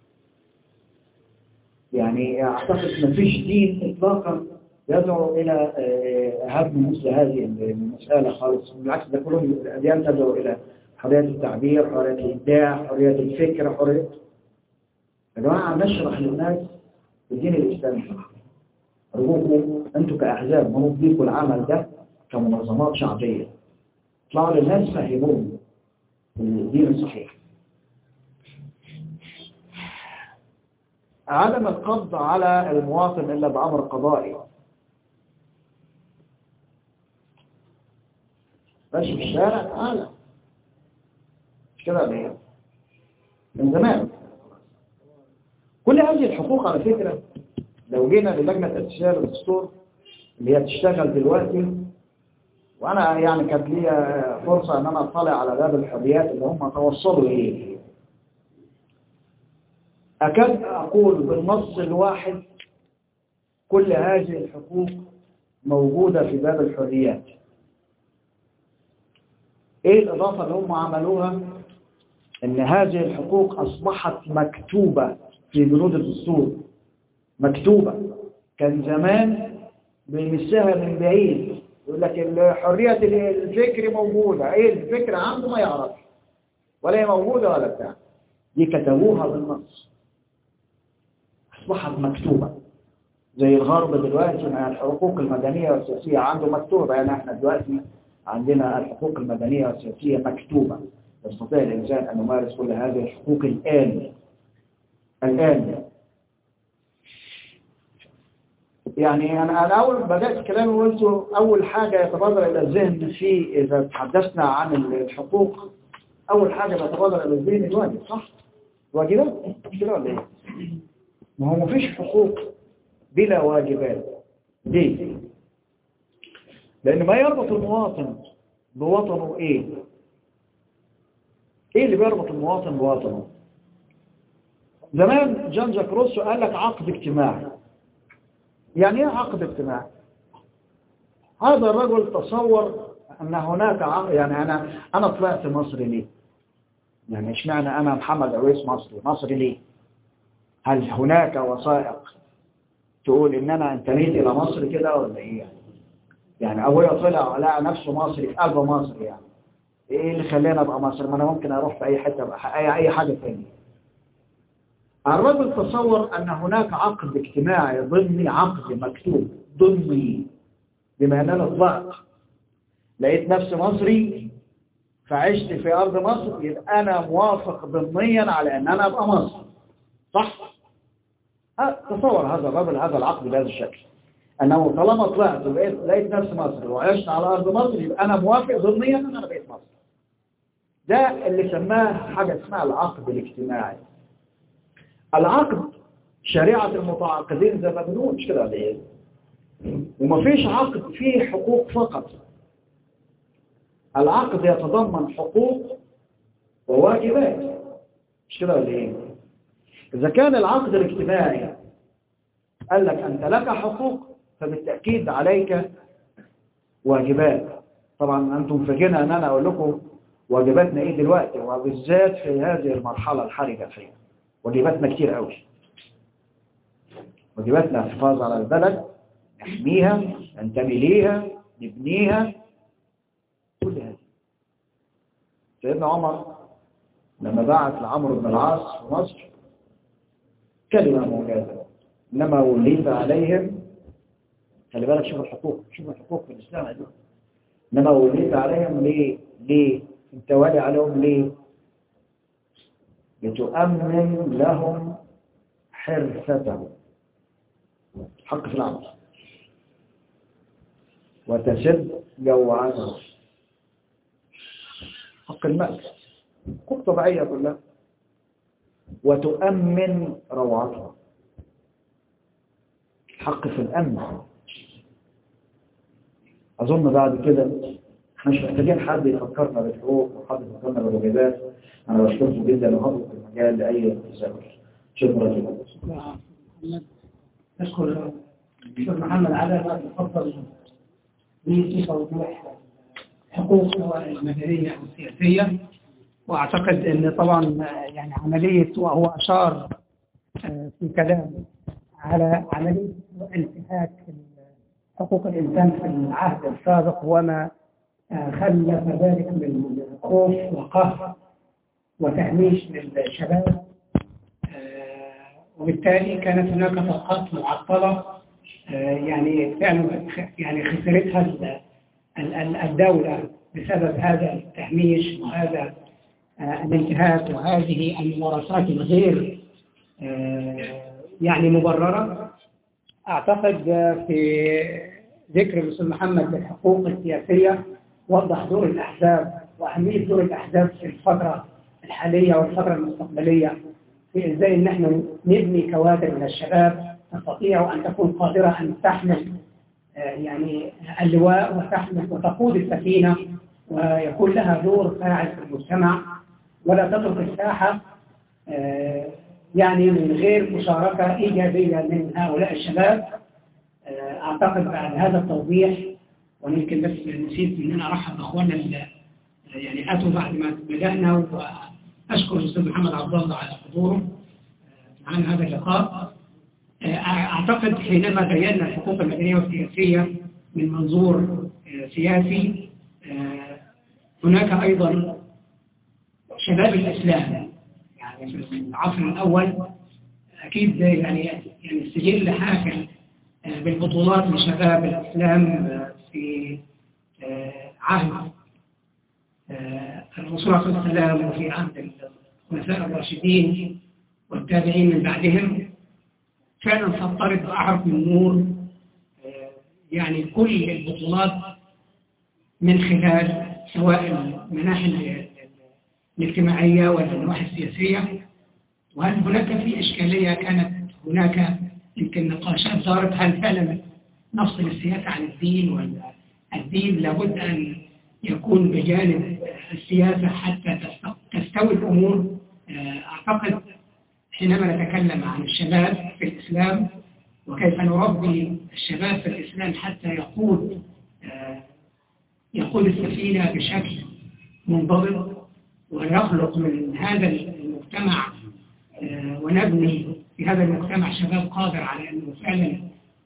يعني اعتقد ما فيش دين اطلاقا يدعو الى هدم مثل هذه المساله خالص. بالعكس ده كل الاديان تدعو الى حريه التعبير، حريه الابداع، حريه الفكر، حريه. يا جماعه نشرح للناس الدين الاسلامي. ارجوكم انتوا كاحزاب منوط بيكم العمل ده كمنظمات شعبيه. اطلعوا للناس فهموهم الدين الصحيح. عدم القبض على المواطن الا بامر قضائي. ماشي في الشارع تعالى مش كده ليه؟ من زمان كل هذه الحقوق على فكره لو جينا للجنه التأسيسية للدستور اللي هي بتشتغل دلوقتي، وانا يعني كانت لي فرصه ان انا اطلع على باب الحريات اللي هم توصلوا اليه، اكاد اقول بالنص الواحد كل هذه الحقوق موجوده في باب الحريات. ايه الاضافه اللي هم عملوها؟ ان هذه الحقوق اصبحت مكتوبه في بنود الدستور. مكتوبه. كان زمان بيمسها من بعيد يقول لك حريه الفكر موجوده، ايه الفكر عنده ما يعرفش ولا هي موجوده ولا بتاع. دي كتبوها بالنص اصبحت مكتوبه. زي الغرب دلوقتي مع الحقوق المدنيه والسياسيه عنده مكتوبه. يعني احنا دلوقتي عندنا الحقوق المدنيه والسياسيه مكتوبه. يستطيع الانسان ان يمارس كل هذه الحقوق الان الان يعني أنا أنا أول بدأت كلامي وقلت أول حاجة يتبادر إلى الذهن في إذا تحدثنا عن الحقوق أول حاجة يتبادر إلى الذهن الواجب. صح؟ واجبات مش كده ولا إيه؟ ما هو مفيش حقوق بلا واجبات. ليه؟ لأن ما يربط المواطن بوطنه إيه؟ إيه اللي بيربط المواطن بوطنه؟ زمان جان جاك روسو قال لك عقد اجتماعي. يعني ايه عقد اجتماعي؟ هذا الرجل تصور ان هناك عقد. يعني انا انا طلعت مصري ليه؟ يعني اشمعنى انا محمد عويس مصري؟ مصري ليه؟ هل هناك وثائق تقول ان انا انتميت الى مصر كده ولا ايه يعني؟ يعني ابويا طلع لقى نفسه مصري في قلب مصر. يعني ايه اللي خلاني ابقى مصري؟ ما انا ممكن اروح في اي حته اي اي حاجه ثانيه. الرجل تصور أن هناك عقد اجتماعي ضمني، عقد مكتوب ضمني، بما أن أنا طلعت لقيت نفسي مصري فعشت في أرض مصر، يبقى أنا موافق ضمنيا على أن أنا أبقى مصري. صح؟ تصور هذا الرجل هذا العقد بهذا الشكل، أنه طالما طلعت ولقيت نفسي مصري وعشت على أرض مصر يبقى أنا موافق ضمنيا أن أنا بقيت مصري. ده اللي سماه حاجة اسمها العقد الاجتماعي. العقد شريعة المتعاقدين زي ما بنقول مش كده ليه؟ ومفيش عقد فيه حقوق فقط. العقد يتضمن حقوق وواجبات مش كده ليه؟ إذا كان العقد الاجتماعي قال لك أنت لك حقوق فبالتأكيد عليك واجبات. طبعا أنتم فاكرين أن أنا أقول لكم واجباتنا ايه دلوقتي، وبالذات في هذه المرحلة الحرجة فيها؟ واجباتنا كتير قوي. واجباتنا الحفاظ على البلد، نحميها، ننتمي ليها، نبنيها، كل هذه. سيدنا عمر لما بعت لعمرو بن العاص في مصر كلمة موجودة: إنما وليت عليهم، خلي بالك شوف الحقوق، شوف الحقوق في الإسلام دي. إنما وليت عليهم ليه؟ ليه؟ أنت والي عليهم ليه؟ لتؤمن لهم حرفتهم، حق في العمل، وتسد جوعانهم، حق المأكل، حقوق طبيعية كلها، وتؤمن روعتهم، حق في الأمن. أظن بعد كده احنا مش محتاجين حد يفكرنا بالحقوق وحد يفكرنا بالواجبات. أنا بشكركم جدا وهضرب المجال لأي تساؤل. شكرا لكم. شكرا محمد. أشكر الدكتور محمد على ما تفضل في توضيح حقوق المدنية والسياسية. وأعتقد أن طبعا يعني عملية، وهو أشار في كلام على عملية انتهاك حقوق الإنسان في العهد السابق وما خلف ذلك من خوف وقهر وتهميش للشباب، وبالتالي كانت هناك طاقات معطلة يعني فعلا يعني خسرتها الدولة بسبب هذا التهميش وهذا الانتهاك وهذه الممارسات الغير يعني مبررة. أعتقد في ذكر الأستاذ محمد للحقوق السياسية وضح دور الأحزاب وأهمية دور الأحزاب في الفترة الحالية والفترة المستقبلية في إزاي إن احنا نبني كوادر من الشباب تستطيع أن تكون قادرة أن تحمل يعني اللواء وتحمل وتقود السفينة ويكون لها دور فاعل في المجتمع، ولا تترك الساحة يعني من غير مشاركة إيجابية من هؤلاء الشباب. أعتقد بعد هذا التوضيح، ويمكن بس نسيت إن أنا أرحب بأخواننا اللي يعني أتوا بعد ما بدأنا، وأشكر الأستاذ محمد عبد الله على حضوره عن هذا اللقاء. أعتقد حينما بينا الحقوق المدنية والسياسية من منظور سياسي، هناك أيضا شباب الإسلام يعني في العصر الأول أكيد يعني يعني السجل حافل بالبطولات لشباب الإسلام في عهد الرسول صلى الله عليه وسلم وفي عهد الخلفاء الراشدين والتابعين من بعدهم. فعلا سطرت بأعرف من نور يعني كل البطولات من خلال سواء المناحي الاجتماعية ولا النواحي السياسية. وهل هناك في إشكالية كانت هناك يمكن نقاشات دارت، هل فعلا نفصل السياسة عن الدين، ولا الدين لابد أن يكون بجانب السياسة حتى تستوي الأمور؟ أعتقد حينما نتكلم عن الشباب في الإسلام وكيف نربي الشباب في الإسلام حتى يقود يقود السفينة بشكل منضبط ويخلق من هذا المجتمع ونبني في هذا المجتمع شباب قادر على أنه فعلا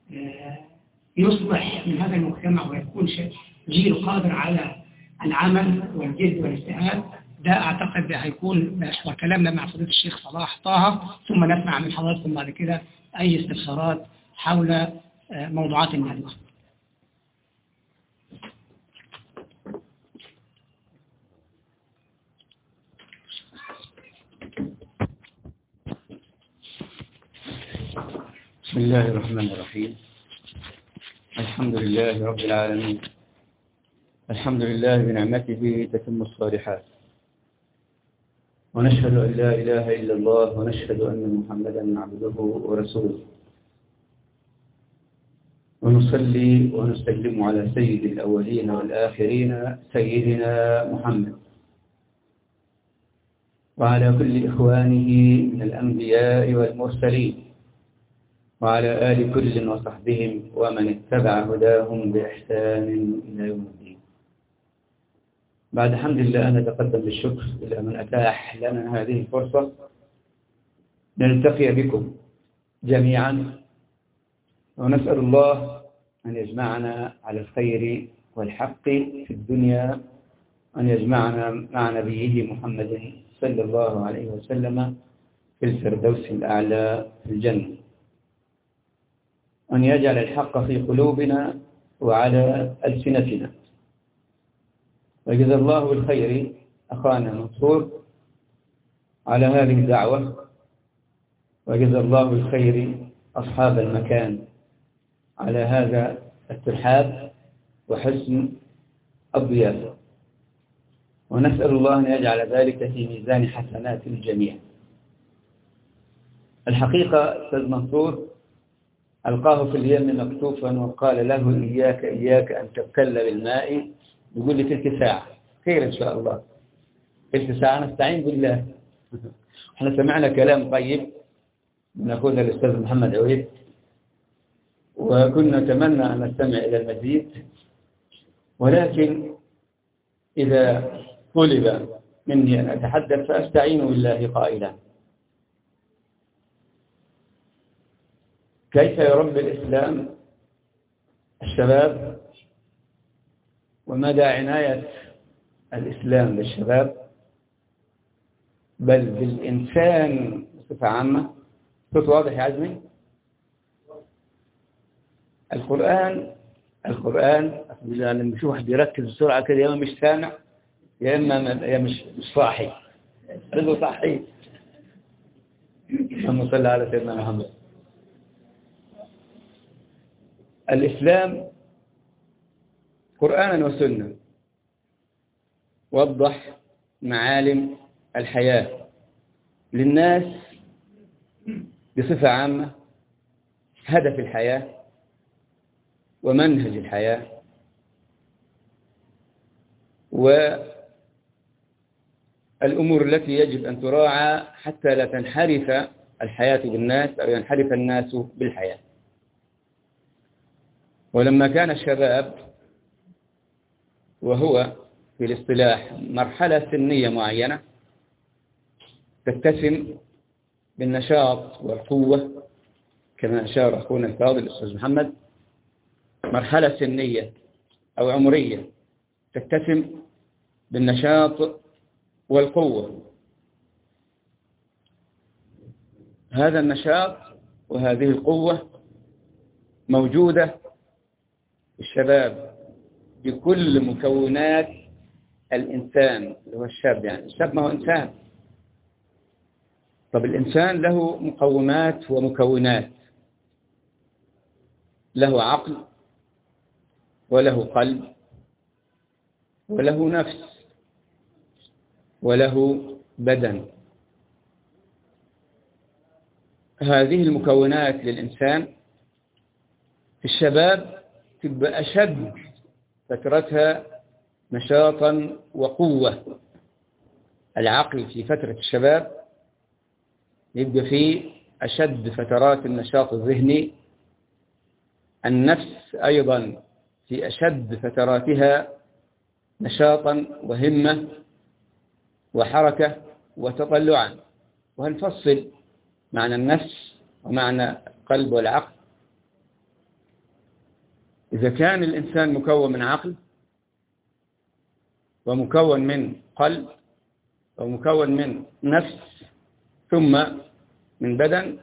يصلح من هذا المجتمع ويكون جيل قادر على العمل والجد والاجتهاد. ده أعتقد هيكون محور كلامنا مع فضيلة الشيخ صلاح طه، ثم نسمع من حضراتكم بعد كده أي استفسارات حول موضوعات الندوة. بسم الله الرحمن الرحيم. الحمد لله رب العالمين. الحمد لله بنعمته تتم الصالحات، ونشهد أن لا إله إلا الله، ونشهد أن محمدا عبده ورسوله، ونصلي ونسلم على سيد الأولين والآخرين سيدنا محمد، وعلى كل إخوانه من الأنبياء والمرسلين، وعلى آل كل وصحبهم ومن اتبع هداهم بإحسان إلى يوم الدين. بعد حمد الله نتقدم بالشكر إلى من أتاح لنا هذه الفرصة نلتقي بكم جميعا، ونسأل الله أن يجمعنا على الخير والحق في الدنيا، أن يجمعنا مع نبيه محمد صلى الله عليه وسلم في الفردوس الأعلى في الجنة، أن يجعل الحق في قلوبنا وعلى ألسنتنا. وجزا الله بالخير أخانا منصور على هذه الدعوة، وجزا الله بالخير أصحاب المكان على هذا الترحاب وحسن الضيافة، ونسأل الله أن يجعل ذلك في ميزان حسنات الجميع. الحقيقة أستاذ منصور ألقاه في اليم مكتوفا وقال له إياك إياك أن تبتل بالماء، يقول لي تلك ساعة خير إن شاء الله، تلك ساعة نستعين بالله. احنا سمعنا كلام طيب من أخونا الأستاذ محمد عويد، وكنا نتمنى أن نستمع إلى المزيد، ولكن إذا طلب مني أن أتحدث فأستعين بالله قائلا: كيف يربي الإسلام الشباب، ومدى عناية الإسلام بالشباب بل بالإنسان بصفة عامة. صوت واضح يا عزمي؟ القرآن القرآن لما نشوف واحد بيركز بسرعة كده، يا إما مش سامع يا إما يا مش مش صاحي. رضو صاحي. اللهم صل على سيدنا محمد. الإسلام قرآنا وسنة وضح معالم الحياة للناس بصفة عامة، هدف الحياة ومنهج الحياة، والأمور التي يجب أن تراعى حتى لا تنحرف الحياة بالناس أو ينحرف الناس بالحياة. ولما كان الشباب وهو في الاصطلاح مرحلة سنية معينة تتسم بالنشاط والقوة كما أشار أخونا الفاضل الأستاذ محمد، مرحلة سنية أو عمرية تتسم بالنشاط والقوة. هذا النشاط وهذه القوة موجودة في الشباب بكل مكونات الإنسان اللي هو الشاب. يعني الشاب ما هو إنسان. طب الإنسان له مقومات ومكونات، له عقل وله قلب وله نفس وله بدن. هذه المكونات للإنسان في الشباب تبقى أشد فترتها نشاطا وقوة. العقل في فترة الشباب يبقى فيه أشد فترات النشاط الذهني، النفس أيضا في أشد فتراتها نشاطا وهمة وحركة وتطلعا. وهنفصل معنى النفس ومعنى القلب والعقل. إذا كان الإنسان مكون من عقل ومكون من قلب ومكون من نفس ثم من بدن،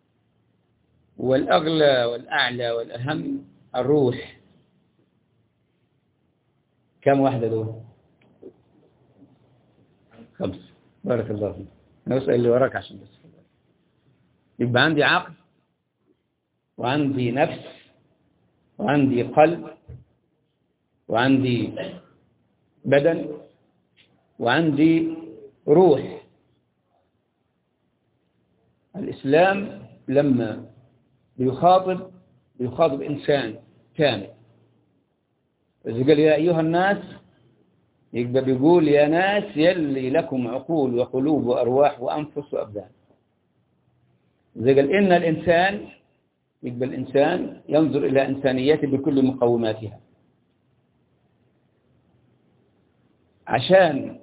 والأغلى والأعلى والأهم الروح. كم واحدة دول؟ خمس. بارك الله فيك. أنا أسأل اللي وراك عشان بس. يبقى عندي عقل وعندي نفس وعندي قلب وعندي بدن وعندي روح. الإسلام لما بيخاطب بيخاطب إنسان كامل. إذا قال يا أيها الناس يبقى بيقول يا ناس يلي لكم عقول وقلوب وأرواح وأنفس وأبدان. إذا قال إن الإنسان يبقى الإنسان ينظر إلى إنسانيته بكل مقوماتها. عشان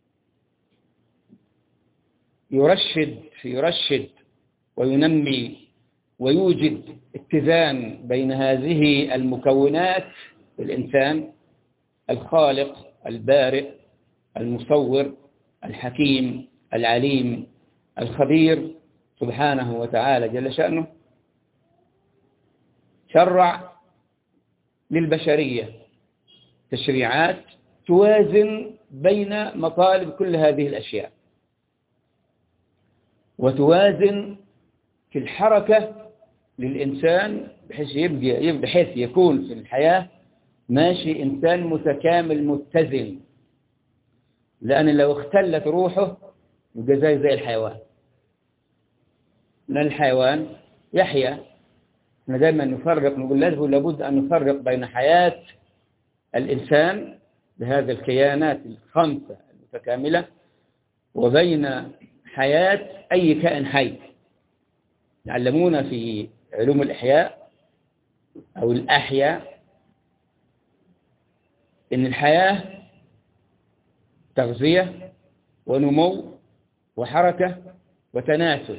يرشد يرشد وينمي ويوجد اتزان بين هذه المكونات الإنسان الخالق البارئ المصور الحكيم العليم الخبير سبحانه وتعالى جل شأنه، شرع للبشرية تشريعات توازن بين مطالب كل هذه الأشياء، وتوازن في الحركة للإنسان بحيث يبدأ بحيث يكون في الحياة ماشي إنسان متكامل متزن، لأن لو اختلت روحه يبقى زي زي الحيوان. لأن الحيوان يحيا، احنا دائما نفرق نقول لابد أن نفرق بين حياة الإنسان بهذه الكيانات الخمسة المتكاملة وبين حياة أي كائن حي. يعلمون في علوم الإحياء أو الأحياء إن الحياة تغذية ونمو وحركة وتناسل.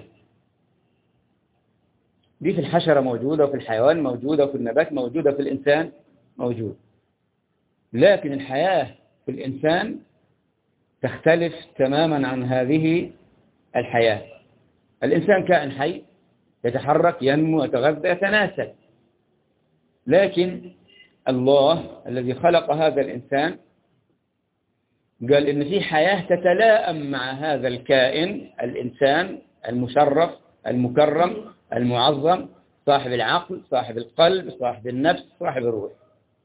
دي في الحشرة موجودة وفي الحيوان موجودة وفي النبات موجودة في الإنسان موجود. لكن الحياة في الإنسان تختلف تماما عن هذه الحياة. الإنسان كائن حي يتحرك ينمو يتغذى يتناسل، لكن الله الذي خلق هذا الإنسان قال إن في حياة تتلائم مع هذا الكائن الإنسان المشرف المكرم المعظم صاحب العقل صاحب القلب صاحب النفس صاحب الروح.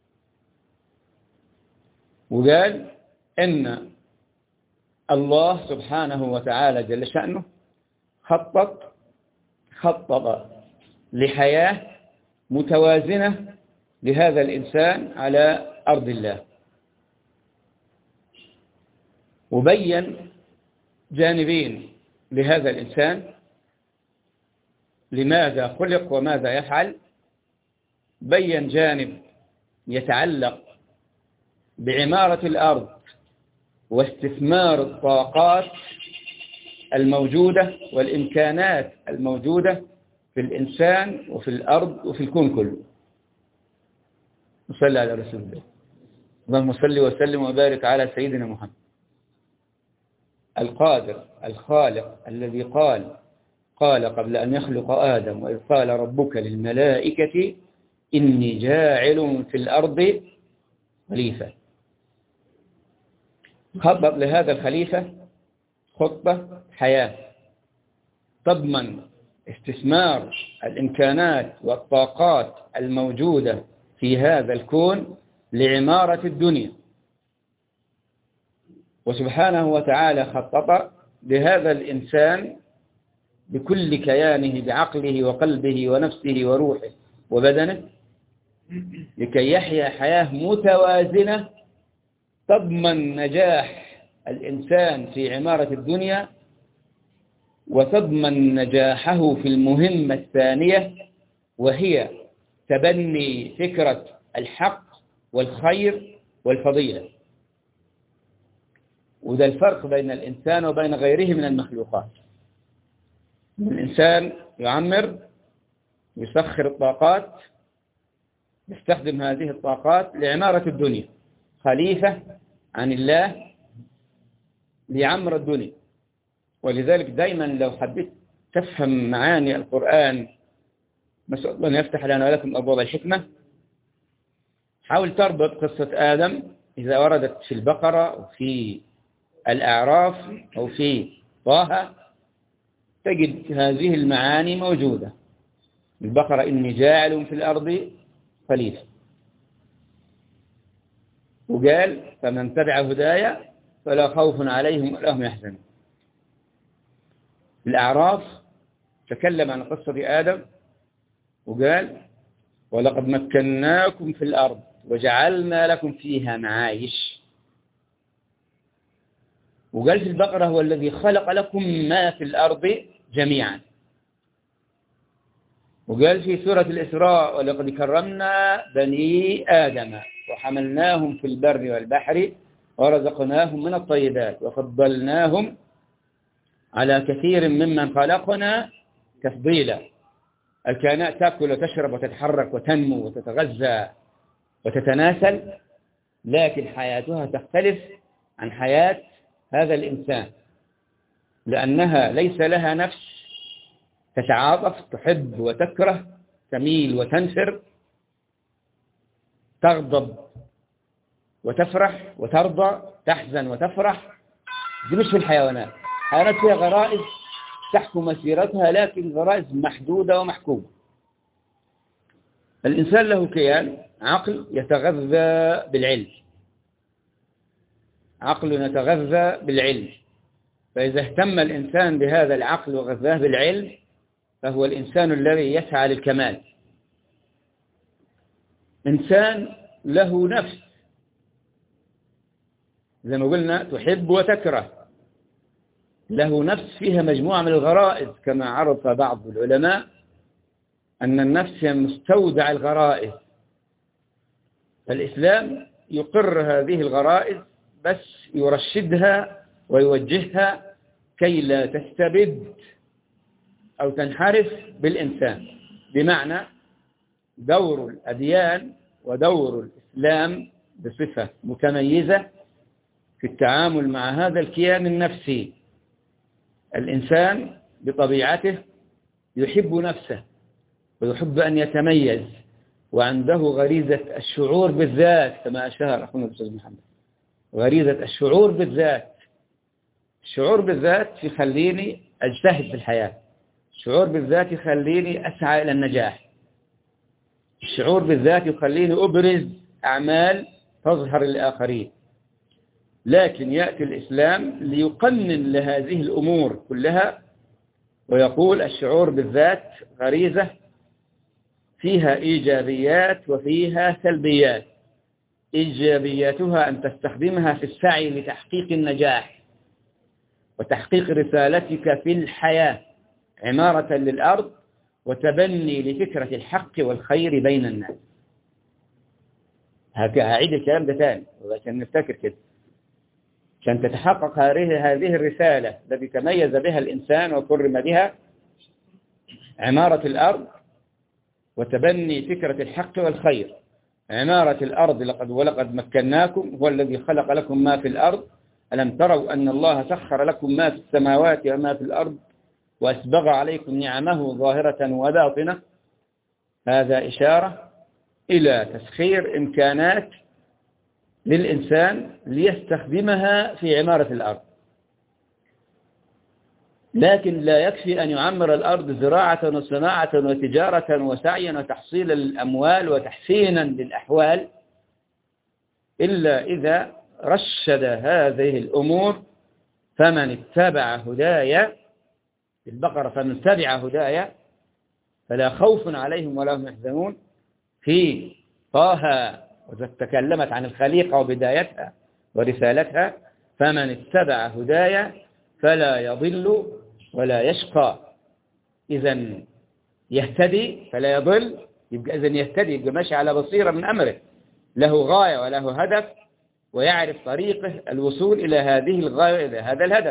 وقال إن الله سبحانه وتعالى جل شأنه خطط خطط لحياة متوازنة لهذا الإنسان على أرض الله، وبين جانبين لهذا الإنسان لماذا خلق وماذا يفعل. بين جانب يتعلق بعمارة الأرض واستثمار الطاقات الموجودة والإمكانات الموجودة في الإنسان وفي الأرض وفي الكون كله. صلى على رسول الله. اللهم صل وسلم وبارك على سيدنا محمد القادر الخالق الذي قال قال قبل أن يخلق آدم وإذ قال ربك للملائكة إني جاعل في الأرض خليفة. خطط لهذا الخليفة خطة حياة تضمن استثمار الإمكانات والطاقات الموجودة في هذا الكون لعمارة الدنيا. وسبحانه وتعالى خطط لهذا الإنسان بكل كيانه بعقله وقلبه ونفسه وروحه وبدنه لكي يحيا حياة متوازنة تضمن نجاح الإنسان في عمارة الدنيا وتضمن نجاحه في المهمة الثانية وهي تبني فكرة الحق والخير والفضيلة. وده الفرق بين الإنسان وبين غيره من المخلوقات. الإنسان يعمر يسخر الطاقات يستخدم هذه الطاقات لعمارة الدنيا، خليفة عن الله ليعمر الدنيا. ولذلك دايما لو حبيت تفهم معاني القرآن نسأل الله أن يفتح لنا ولكم أبواب الحكمة، حاول تربط قصة آدم إذا وردت في البقرة أو في الأعراف أو في طه تجد هذه المعاني موجودة. البقرة إني جاعل في الأرض خليفة، وقال فمن تبع هدايا فلا خوف عليهم ولا هم يحزنون. الأعراف تكلم عن قصة آدم وقال ولقد مكناكم في الأرض وجعلنا لكم فيها معايش. وقال في البقرة هو الذي خلق لكم ما في الأرض جميعا. وقال في سورة الإسراء ولقد كرمنا بني آدم وحملناهم في البر والبحر ورزقناهم من الطيبات وفضلناهم على كثير ممن خلقنا تفضيلا. الكائنات تأكل وتشرب وتتحرك وتنمو وتتغذى وتتناسل، لكن حياتها تختلف عن حياة هذا الإنسان، لأنها ليس لها نفس تتعاطف، تحب وتكره، تميل وتنفر، تغضب وتفرح وترضى، تحزن وتفرح. دي مش في الحيوانات. الحيوانات فيها غرائز تحكم مسيرتها، لكن غرائز محدودة ومحكومة. الإنسان له كيان عقل يتغذى بالعلم، عقل يتغذى بالعلم. فإذا اهتم الإنسان بهذا العقل وغذاه بالعلم فهو الإنسان الذي يسعى للكمال. إنسان له نفس زي ما قلنا تحب وتكره، له نفس فيها مجموعة من الغرائز، كما عرف بعض العلماء أن النفس هي مستودع الغرائز. الإسلام يقر هذه الغرائز بس يرشدها ويوجهها كي لا تستبد أو تنحرف بالإنسان. بمعنى دور الأديان ودور الإسلام بصفة متميزة في التعامل مع هذا الكيان النفسي. الإنسان بطبيعته يحب نفسه ويحب أن يتميز، وعنده غريزة الشعور بالذات كما أشار أخونا الأستاذ محمد، غريزة الشعور بالذات. الشعور بالذات يخليني أجتهد في الحياة، الشعور بالذات يخليني أسعى إلى النجاح، الشعور بالذات يخليني أبرز أعمال تظهر للآخرين. لكن يأتي الإسلام ليقنن لهذه الأمور كلها ويقول الشعور بالذات غريزة فيها إيجابيات وفيها سلبيات. إيجابياتها أن تستخدمها في السعي لتحقيق النجاح وتحقيق رسالتك في الحياة، عمارة للأرض وتبني لفكرة الحق والخير بين الناس. هعيد الكلام ده تاني عشان نفتكر كده، عشان تتحقق هذه الرسالة التي تميز بها الإنسان وكرم بها، عمارة الأرض وتبني فكرة الحق والخير. عمارة الأرض لقد ولقد مكناكم هو الذي خلق لكم ما في الأرض، ألم تروا أن الله سخر لكم ما في السماوات وما في الأرض وأسبغ عليكم نعمه ظاهرة وباطنة. هذا إشارة إلى تسخير إمكانات للإنسان ليستخدمها في عمارة الأرض. لكن لا يكفي أن يعمر الأرض زراعة وصناعة وتجارة وسعيا وتحصيل الأموال وتحسينا للأحوال إلا إذا رشد هذه الأمور. فمن اتبع هدايا في البقرة، فمن اتبع هدايا فلا خوف عليهم ولا هم يحزنون. في طه وتكلمت عن الخليقة وبدايتها ورسالتها، فمن اتبع هدايا فلا يضل ولا يشقى. إذن يهتدي فلا يضل، يبقى إذن يهتدي، يبقى ماشي على بصيرة من أمره، له غاية وله هدف ويعرف طريقه الوصول إلى هذه الغاية إلى هذا الهدف.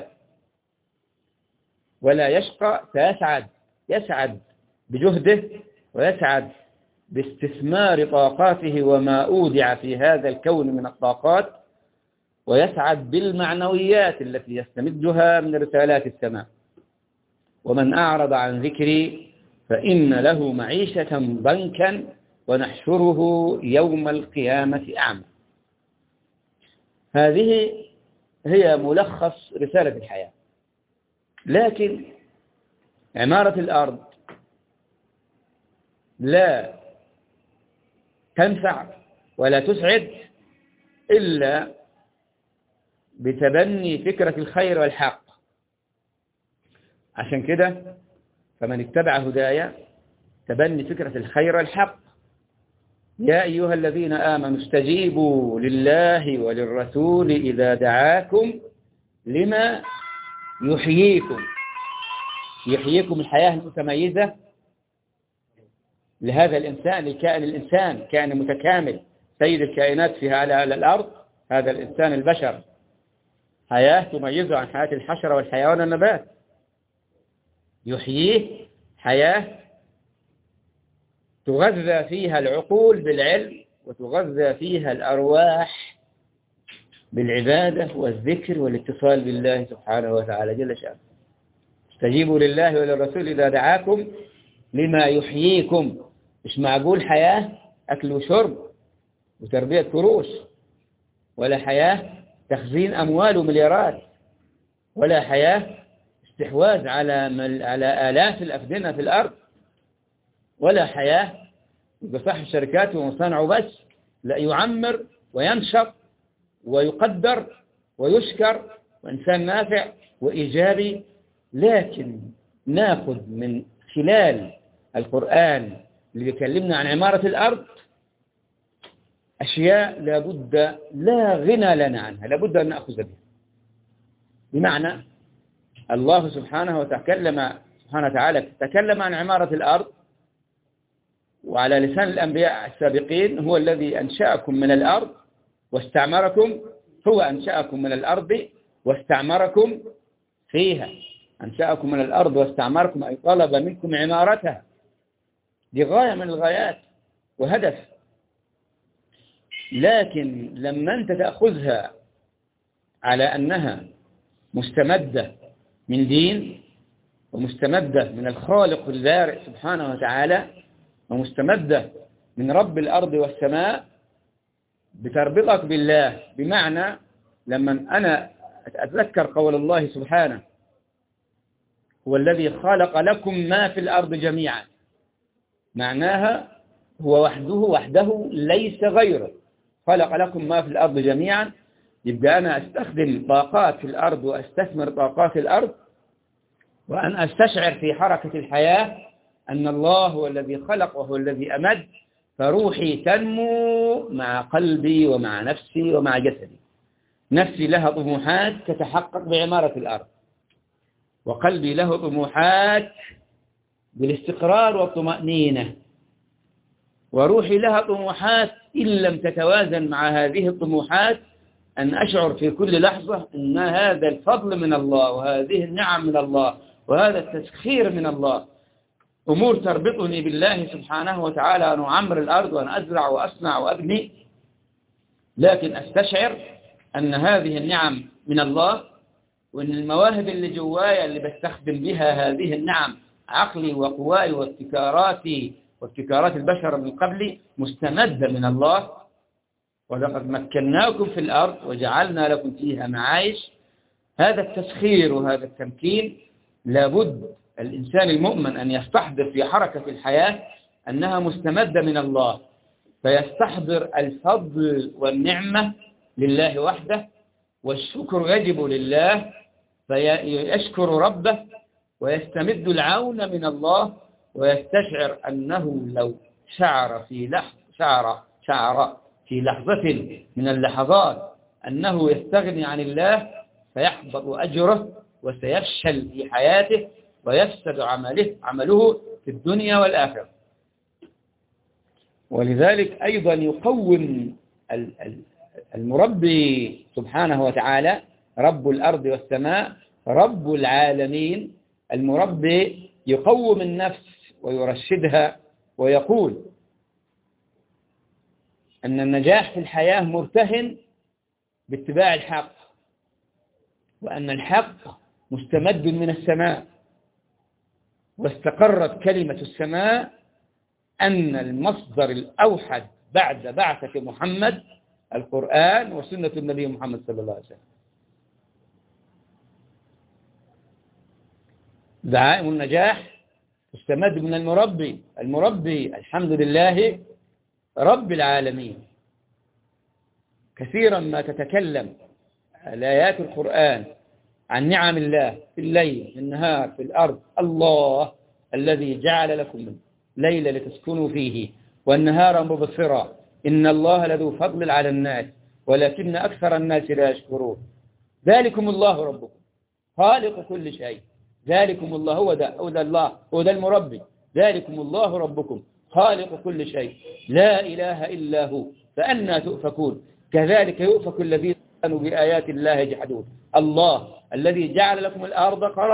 ولا يشقى فيسعد، يسعد بجهده ويسعد باستثمار طاقاته وما أودع في هذا الكون من الطاقات، ويسعد بالمعنويات التي يستمدها من رسالات السماء. ومن أعرض عن ذكري فإن له معيشة ضنكا ونحشره يوم القيامة أعمى. هذه هي ملخص رسالة الحياة. لكن عمارة الأرض لا تنفع ولا تسعد إلا بتبني فكرة الخير والحق. عشان كده فمن اتبع هدايا تبني فكرة الخير والحق. يا أيها الذين آمنوا استجيبوا لله وللرسول إذا دعاكم لما يحييكم. يحييكم الحياة المتميزة لهذا الإنسان، الكائن الإنسان كائن متكامل سيد الكائنات فيها على الأرض، هذا الإنسان البشر حياة تميزه عن حياة الحشرة والحيوان والنبات، يحييه حياة تغذى فيها العقول بالعلم وتغذى فيها الأرواح بالعبادة والذكر والاتصال بالله سبحانه وتعالى جل شأنه. استجيبوا لله وللرسول إذا دعاكم لما يحييكم. مش معقول حياة أكل وشرب وتربية كروش، ولا حياة تخزين أموال ومليارات، ولا حياة استحواذ على مل... على آلاف الأفدنة في الأرض، ولا حياة بصح الشركات ومصانعه بس، لا، يعمر وينشط ويقدر ويشكر وإنسان نافع وإيجابي. لكن ناخذ من خلال القرآن اللي بيكلمنا عن عمارة الأرض أشياء لابد لا غنى لنا عنها، لابد أن نأخذ بها. بمعنى الله سبحانه وتكلم سبحانه وتعالى تكلم عن عمارة الأرض، وعلى لسان الأنبياء السابقين هو الذي أنشأكم من الأرض واستعمركم، هو أنشأكم من الأرض واستعمركم فيها. أنشأكم من الأرض واستعمركم أي طلب منكم عمارتها. دي غاية من الغايات وهدف. لكن لما أنت تأخذها على أنها مستمدة من دين ومستمدة من الخالق البارئ سبحانه وتعالى ومستمدة من رب الأرض والسماء بتربطك بالله. بمعنى لما أنا أتذكر قول الله سبحانه هو الذي خلق لكم ما في الأرض جميعا، معناها هو وحده وحده ليس غيره. خلق لكم ما في الأرض جميعا، يبقى أنا أستخدم طاقات في الأرض وأستثمر طاقات الأرض، وأن أستشعر في حركة الحياة أن الله هو الذي خلق وهو الذي أمد، فروحي تنمو مع قلبي ومع نفسي ومع جسدي. نفسي لها طموحات تتحقق بعمارة الأرض، وقلبي له طموحات بالاستقرار والطمأنينة، وروحي لها طموحات إن لم تتوازن مع هذه الطموحات أن أشعر في كل لحظة أن هذا الفضل من الله وهذه النعم من الله وهذا التسخير من الله، أمور تربطني بالله سبحانه وتعالى، أن أعمر الأرض وأن أزرع وأصنع وأبني. لكن أستشعر أن هذه النعم من الله، وأن المواهب اللي جوايا اللي بستخدم بها هذه النعم عقلي وقواي وابتكاراتي وابتكارات البشر من قبلي مستمدة من الله. ولقد مكناكم في الأرض وجعلنا لكم فيها معايش. هذا التسخير وهذا التمكين لابد الإنسان المؤمن أن يستحضر في حركة الحياة أنها مستمدة من الله، فيستحضر الفضل والنعمة لله وحده، والشكر يجب لله، فيشكر ربه ويستمد العون من الله، ويستشعر أنه لو شعر في لحظة شعر شعر في لحظة من اللحظات أنه يستغني عن الله فيحبط أجره وسيفشل في حياته ويفسد عمله عمله في الدنيا والآخرة. ولذلك أيضا يقوم المربي سبحانه وتعالى رب الأرض والسماء رب العالمين، المربي يقوم النفس ويرشدها ويقول أن النجاح في الحياة مرتهن باتباع الحق، وأن الحق مستمد من السماء، واستقرت كلمة السماء أن المصدر الأوحد بعد بعثة محمد القرآن وسنة النبي محمد صلى الله عليه وسلم. دعائم النجاح تستمد من المربي. المربي الحمد لله رب العالمين. كثيرا ما تتكلم الآيات القرآن عن نعم الله في الليل في النهار في الأرض. الله الذي جعل لكم الليل لتسكنوا فيه والنهار مبصرا إن الله لذو فضل على الناس ولكن أكثر الناس لا يشكرون. ذلكم الله ربكم خالق كل شيء. ذلكم الله هو ده هو ده الله هو ده المربي. ذلكم الله ربكم خالق كل شيء لا إله إلا هو فأنى تؤفكون. كذلك يؤفك الذين كانوا بآيات الله يجحدون. الله الذي جعل لكم الأرض قرارا